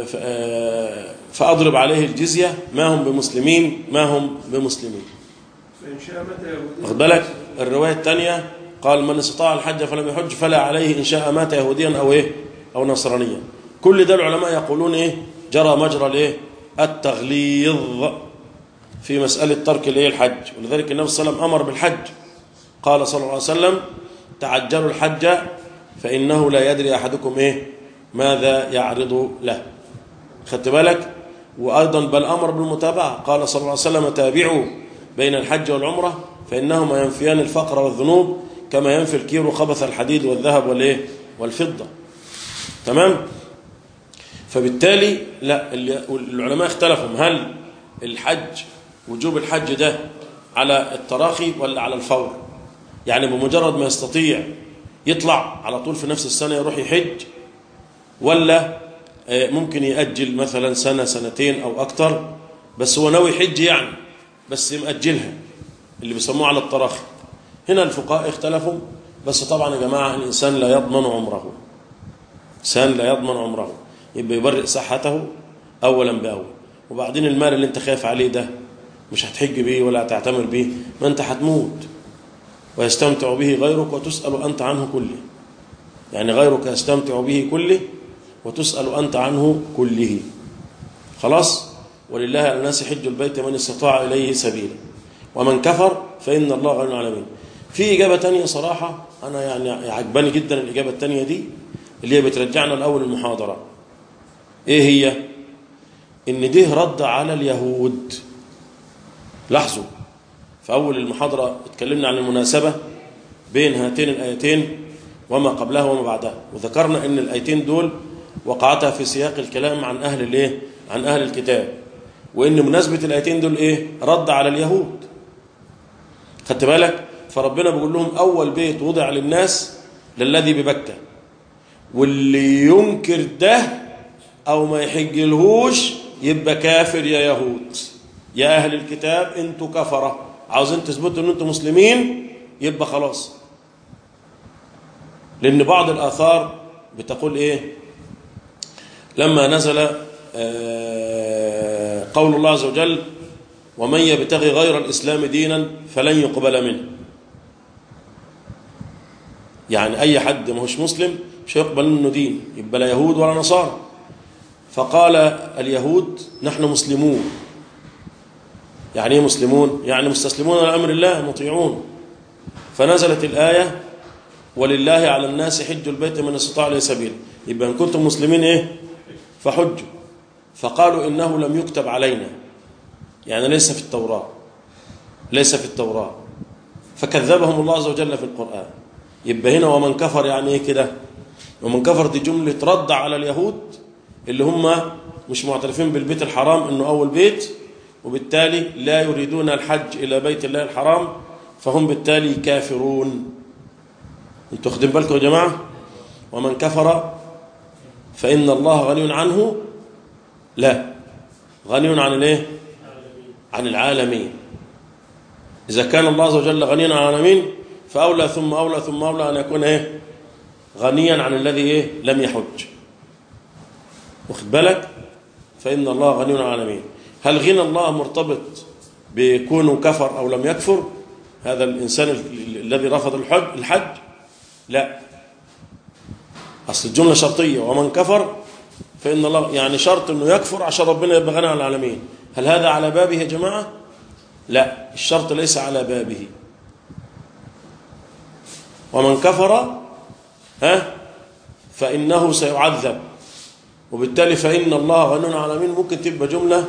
فأضرب عليه الجزية ما هم بمسلمين ما هم بمسلمين. واخد بالك. الرواية الثانية قال من استطاع الحج فلم يحج فلا عليه إن شاء مات يهوديا أو إيه أو نصرانيا. كل ده العلماء يقولون إيه جرى مجرى الإيه التغليظ في مسألة ترك الإيه الحج. ولذلك النبي صلى الله عليه وسلم أمر بالحج، قال صلى الله عليه وسلم تعجلوا الحج فإنه لا يدري أحدكم إيه ماذا يعرض له. خدت بالك. وأيضا بل أمر بالمتابعة، قال صلى الله عليه وسلم تابعوا بين الحج والعمرة فإنهما ينفيان الفقر والذنوب كما ينفي الكير خبث الحديد والذهب والإيه والفضة. تمام. فبالتالي لا، العلماء اختلفوا هل الحج وجوب الحج ده على التراخي ولا على الفور، يعني بمجرد ما يستطيع يطلع على طول في نفس السنة يروح يحج، ولا ممكن يأجل مثلا سنة سنتين أو أكتر بس هو ناوي يحج يعني بس مأجلها اللي بيسموه على التراخي. هنا الفقهاء اختلفوا، بس طبعا يا جماعة الإنسان لا يضمن عمره، إنسان لا يضمن عمره، يبقى يبرئ صحته أولا بأول، وبعدين المال اللي انت خايف عليه ده مش هتحج بيه ولا هتعتمر بيه، ما انت هتموت ويستمتع به غيرك وتسأل أنت عنه كله، يعني غيرك يستمتع به كله وتسأل أنت عنه كله. خلاص. ولله على الناس حج البيت من استطاع إليه سبيلا ومن كفر فإن الله غني عن العالمين. في إجابة تانية صراحة أنا يعني عجباني جدا الإجابة الثانية دي اللي هي بترجعنا لأول المحاضرة. إيه هي؟ إن ده رد على اليهود. لاحظوا في أول المحاضرة اتكلمنا عن المناسبة بين هاتين الآيتين وما قبلها وما بعدها، وذكرنا إن الآيتين دول وقعتها في سياق الكلام عن أهل الإيه؟ عن أهل الكتاب، وإن مناسبة الآيتين دول إيه؟ رد على اليهود. خدت بالك؟ فربنا بيقول لهم أول بيت وضع للناس للذي ببكة، واللي ينكر ده أو ما يحجلهوش يبقى كافر يا يهود، يا أهل الكتاب أنتوا كفرة، عاوزين تثبتوا أن أنتوا مسلمين يبقى خلاص. لأن بعض الآثار بتقول إيه؟ لما نزل قول الله عز وجل ومن يبتغي غير الإسلام دينا فلن يقبل منه، يعني أي حد ما هوش مسلم مش هيقبل منه دين، يبقى لا يهود ولا نصارى. فقال اليهود نحن مسلمون. يعني ايه مسلمون؟ يعني مستسلمون لأمر الله مطيعون. فنزلت الآية ولله على الناس حج البيت من استطاع إليه سبيلا، يبقى إن كنتم مسلمين إيه؟ فحجوا. فقالوا إنه لم يكتب علينا، يعني ليس في التوراة، ليس في التوراة. فكذبهم الله عز وجل في القرآن. يبقى هنا ومن كفر يعني إيه كده؟ ومن كفر دي جملة رد على اليهود اللي هم مش معترفين بالبيت الحرام إنه أول بيت، وبالتالي لا يريدون الحج إلى بيت الله الحرام، فهم بالتالي كافرون. انتوا واخدين بالكم يا جماعة؟ ومن كفر فإن الله غني عنه، لا، غني عن الايه؟ عن العالمين. إذا كان الله عز وجل غنيا عن العالمين فأولى ثم أولى ثم أولى أن يكون ايه؟ غنيا عن الذي ايه؟ لم يحج. واخد بالك؟ فإن الله غني عن العالمين. هل غنى الله مرتبط بيكون كفر أو لم يكفر؟ هذا الإنسان الذي رفض الحج الحج لا، أصل الجملة شرطية ومن كفر فإن الله، يعني شرط أنه يكفر عشان ربنا يبقى غني عن العالمين. هل هذا على بابه يا جماعة؟ لا، الشرط ليس على بابه. ومن كفر ها فإنه سيعذب، وبالتالي فإن الله غني عن العالمين ممكن تبقى جملة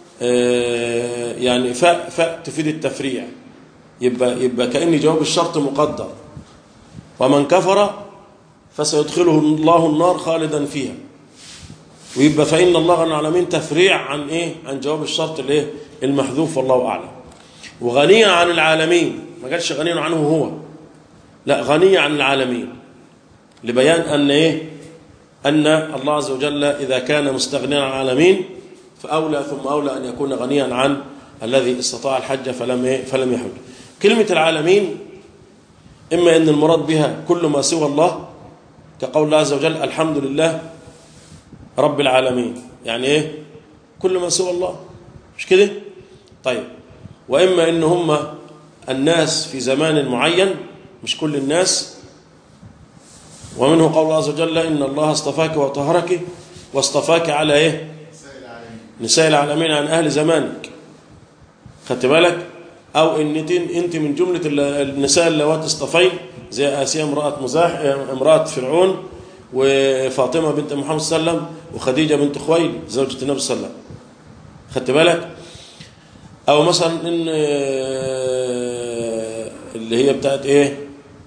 يعني فاء فاء تفيد التفريع، يبقى يبقى كأن جواب الشرط مقدر. ومن كفر فسيدخله الله النار خالدا فيها، ويبقى فإن الله غني عن العالمين تفريع عن ايه؟ عن جواب الشرط الايه؟ المحذوف، والله اعلم. وغني عن العالمين ما قالش غني عنه هو، لا، غني عن العالمين لبيان ان ايه؟ ان الله عز وجل اذا كان مستغنيا عن العالمين فاولى ثم اولى ان يكون غنيا عن الذي استطاع الحج فلم ايه؟ فلم يحج. كلمة العالمين اما ان المراد بها كل ما سوى الله، كقول الله عز وجل الحمد لله رب العالمين، يعني ايه؟ كل ما سوى الله، مش كده؟ طيب، واما ان هم الناس في زمان معين، مش كل الناس. ومنه قول الله عز وجل ان الله اصطفاك وطهرك واصطفاك على ايه؟ نساء العالمين، عن اهل زمانك. خدت بالك؟ او ان انت من جمله النساء اللواتي اصطفين، زي آسيا امراه مزاح امراه فرعون، وفاطمه بنت محمد صلى الله عليه وسلم، وخديجه بنت خويلد زوجة النبي صلى الله عليه وسلم. خدت بالك؟ او مثلا ان اللي هي بتاعت ايه؟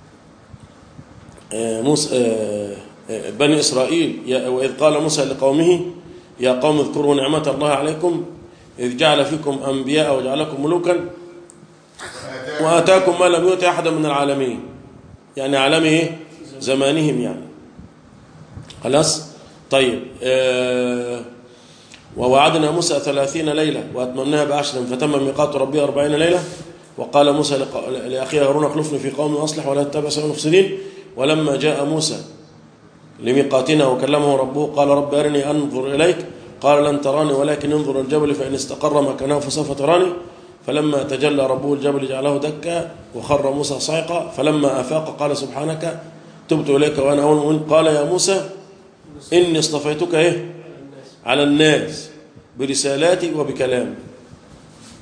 موسى بني اسرائيل، واذ قال موسى لقومه يا قوم اذكروا نعمة الله عليكم إذ جعل فيكم أنبياء وجعلكم ملوكا وآتاكم ما لم يؤت أحدا من العالمين، يعني عالمه زمانهم يعني. خلاص؟ طيب، آه ووعدنا موسى ثلاثين ليلة وأتممناها بعشر فتم ميقات ربي أربعين ليلة. وقال موسى لأخيه هارون اخلفني في قومي وأصلح ولا تتبع سبيل المفسدين. ولما جاء موسى لميقاتنا وكلمه ربه قال رب أرني أنظر إليك قال لن تراني ولكن انظر الجبل فإن استقر مكانه فسوف تراني. فلما تجلى ربه الجبل جعله دكا وخر موسى صعقا فلما أفاق قال سبحانك تبت إليك وأنا أول المؤمنين. قال يا موسى إني اصطفيتك إيه؟ على الناس برسالاتي وبكلامي.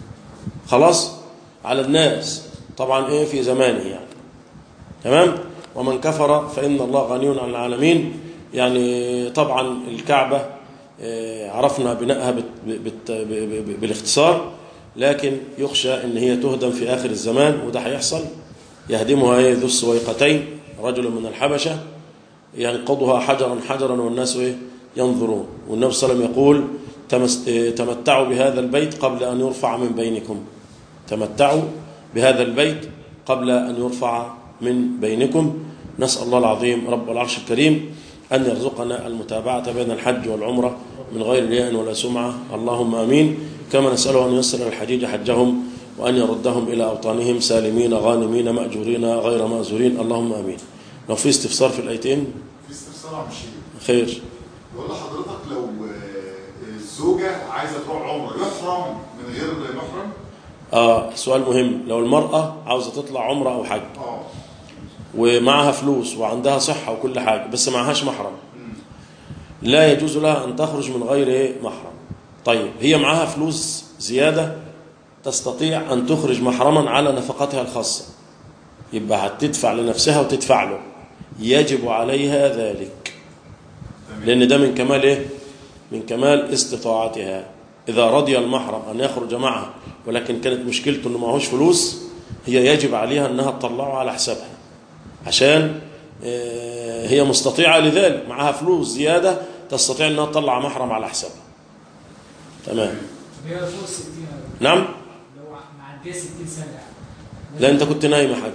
خلاص؟ على الناس طبعا إيه؟ في زمانه يعني. تمام؟ ومن كفر فإن الله غني عن العالمين. يعني طبعا الكعبة عرفنا بنائها بالاختصار، لكن يخشى ان هي تهدم في آخر الزمان، وده هيحصل. يهدمها ذو السويقتين رجل من الحبشة ينقضها حجرا حجرا والناس ينظرون، والنبي صلى الله عليه وسلم يقول تمتعوا بهذا البيت قبل أن يرفع من بينكم، تمتعوا بهذا البيت قبل أن يرفع من بينكم. نسأل الله العظيم رب العرش الكريم أن يرزقنا المتابعة بين الحج والعمرة من غير رياء ولا سمعة، اللهم آمين. كما نسأله أن ييسر الحجيج حجهم وأن يردهم إلى أوطانهم سالمين غانمين مأجورين غير مأزورين، اللهم آمين. لو في استفسار في الآيتين. في استفسار عن شيء خير. يقول لحضرتك لو الزوجة عايزة تروح عمرة يحرم من غير محرم؟ آه سؤال مهم. لو المرأة عاوزة تطلع عمرة أو حج آه ومعها فلوس وعندها صحة وكل حاجة بس معهاش محرم، لا يجوز لها أن تخرج من غير محرم. طيب هي معها فلوس زيادة تستطيع أن تخرج محرما على نفقتها الخاصة، يبقى هتدفع لنفسها وتدفع له، يجب عليها ذلك، لأن ده من كمال إيه؟ من كمال استطاعتها. إذا رضي المحرم أن يخرج معها ولكن كانت مشكلته أنه معهوش فلوس، هي يجب عليها أنها تطلعه على حسابها، عشان هي مستطيعة لذلك، معها فلوس زيادة تستطيع أنها تطلع محرم على حسابها. تمام. هي فوق الستين. نعم. لو معدية ستين سنة. لا أنت كنت نايم يا حاج.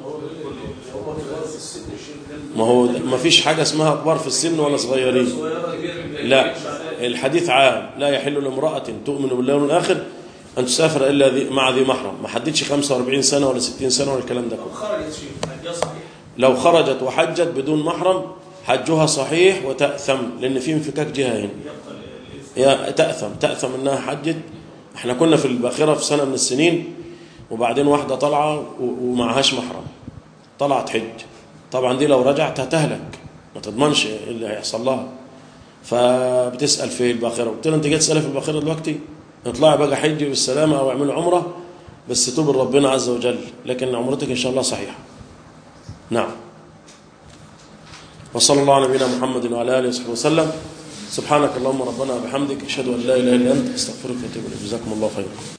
ما هو ما فيش حاجة اسمها كبار في السن ولا صغيرين. لا، الحديث عام، لا يحل لامرأة تؤمن بالله واليوم الآخر أن تسافر إلا مع ذي محرم. ما حددش خمسة وأربعين سنة ولا ستين سنة ولا الكلام ده كله. خرجت شيء حجها صحيح. لو خرجت وحجت بدون محرم حجها صحيح وتأثم، لأن في انفكاك جهة هنا. هي تأثم تأثم إنها حجت. احنا كنا في الباخرة في سنة من السنين، وبعدين واحدة طلعة ومعهاش محرم طلعت حج، طبعا دي لو رجعت هتهلك، ما تضمنش اللي هيحصل لها. فبتسأل في الباخرة، قلت لها انت جاي تسألها في الباخرة دلوقتي؟ اطلعي بقى حج بالسلامة او اعملي عمرة بس توب ربنا عز وجل، لكن عمرتك ان شاء الله صحيحة. نعم. وصلى الله على نبينا محمد وعلى اله وصحبه وسلم. سبحانك اللهم ربنا وبحمدك اشهد ان لا اله الا انت استغفرك واتوب اليك. جزاكم الله خيرا.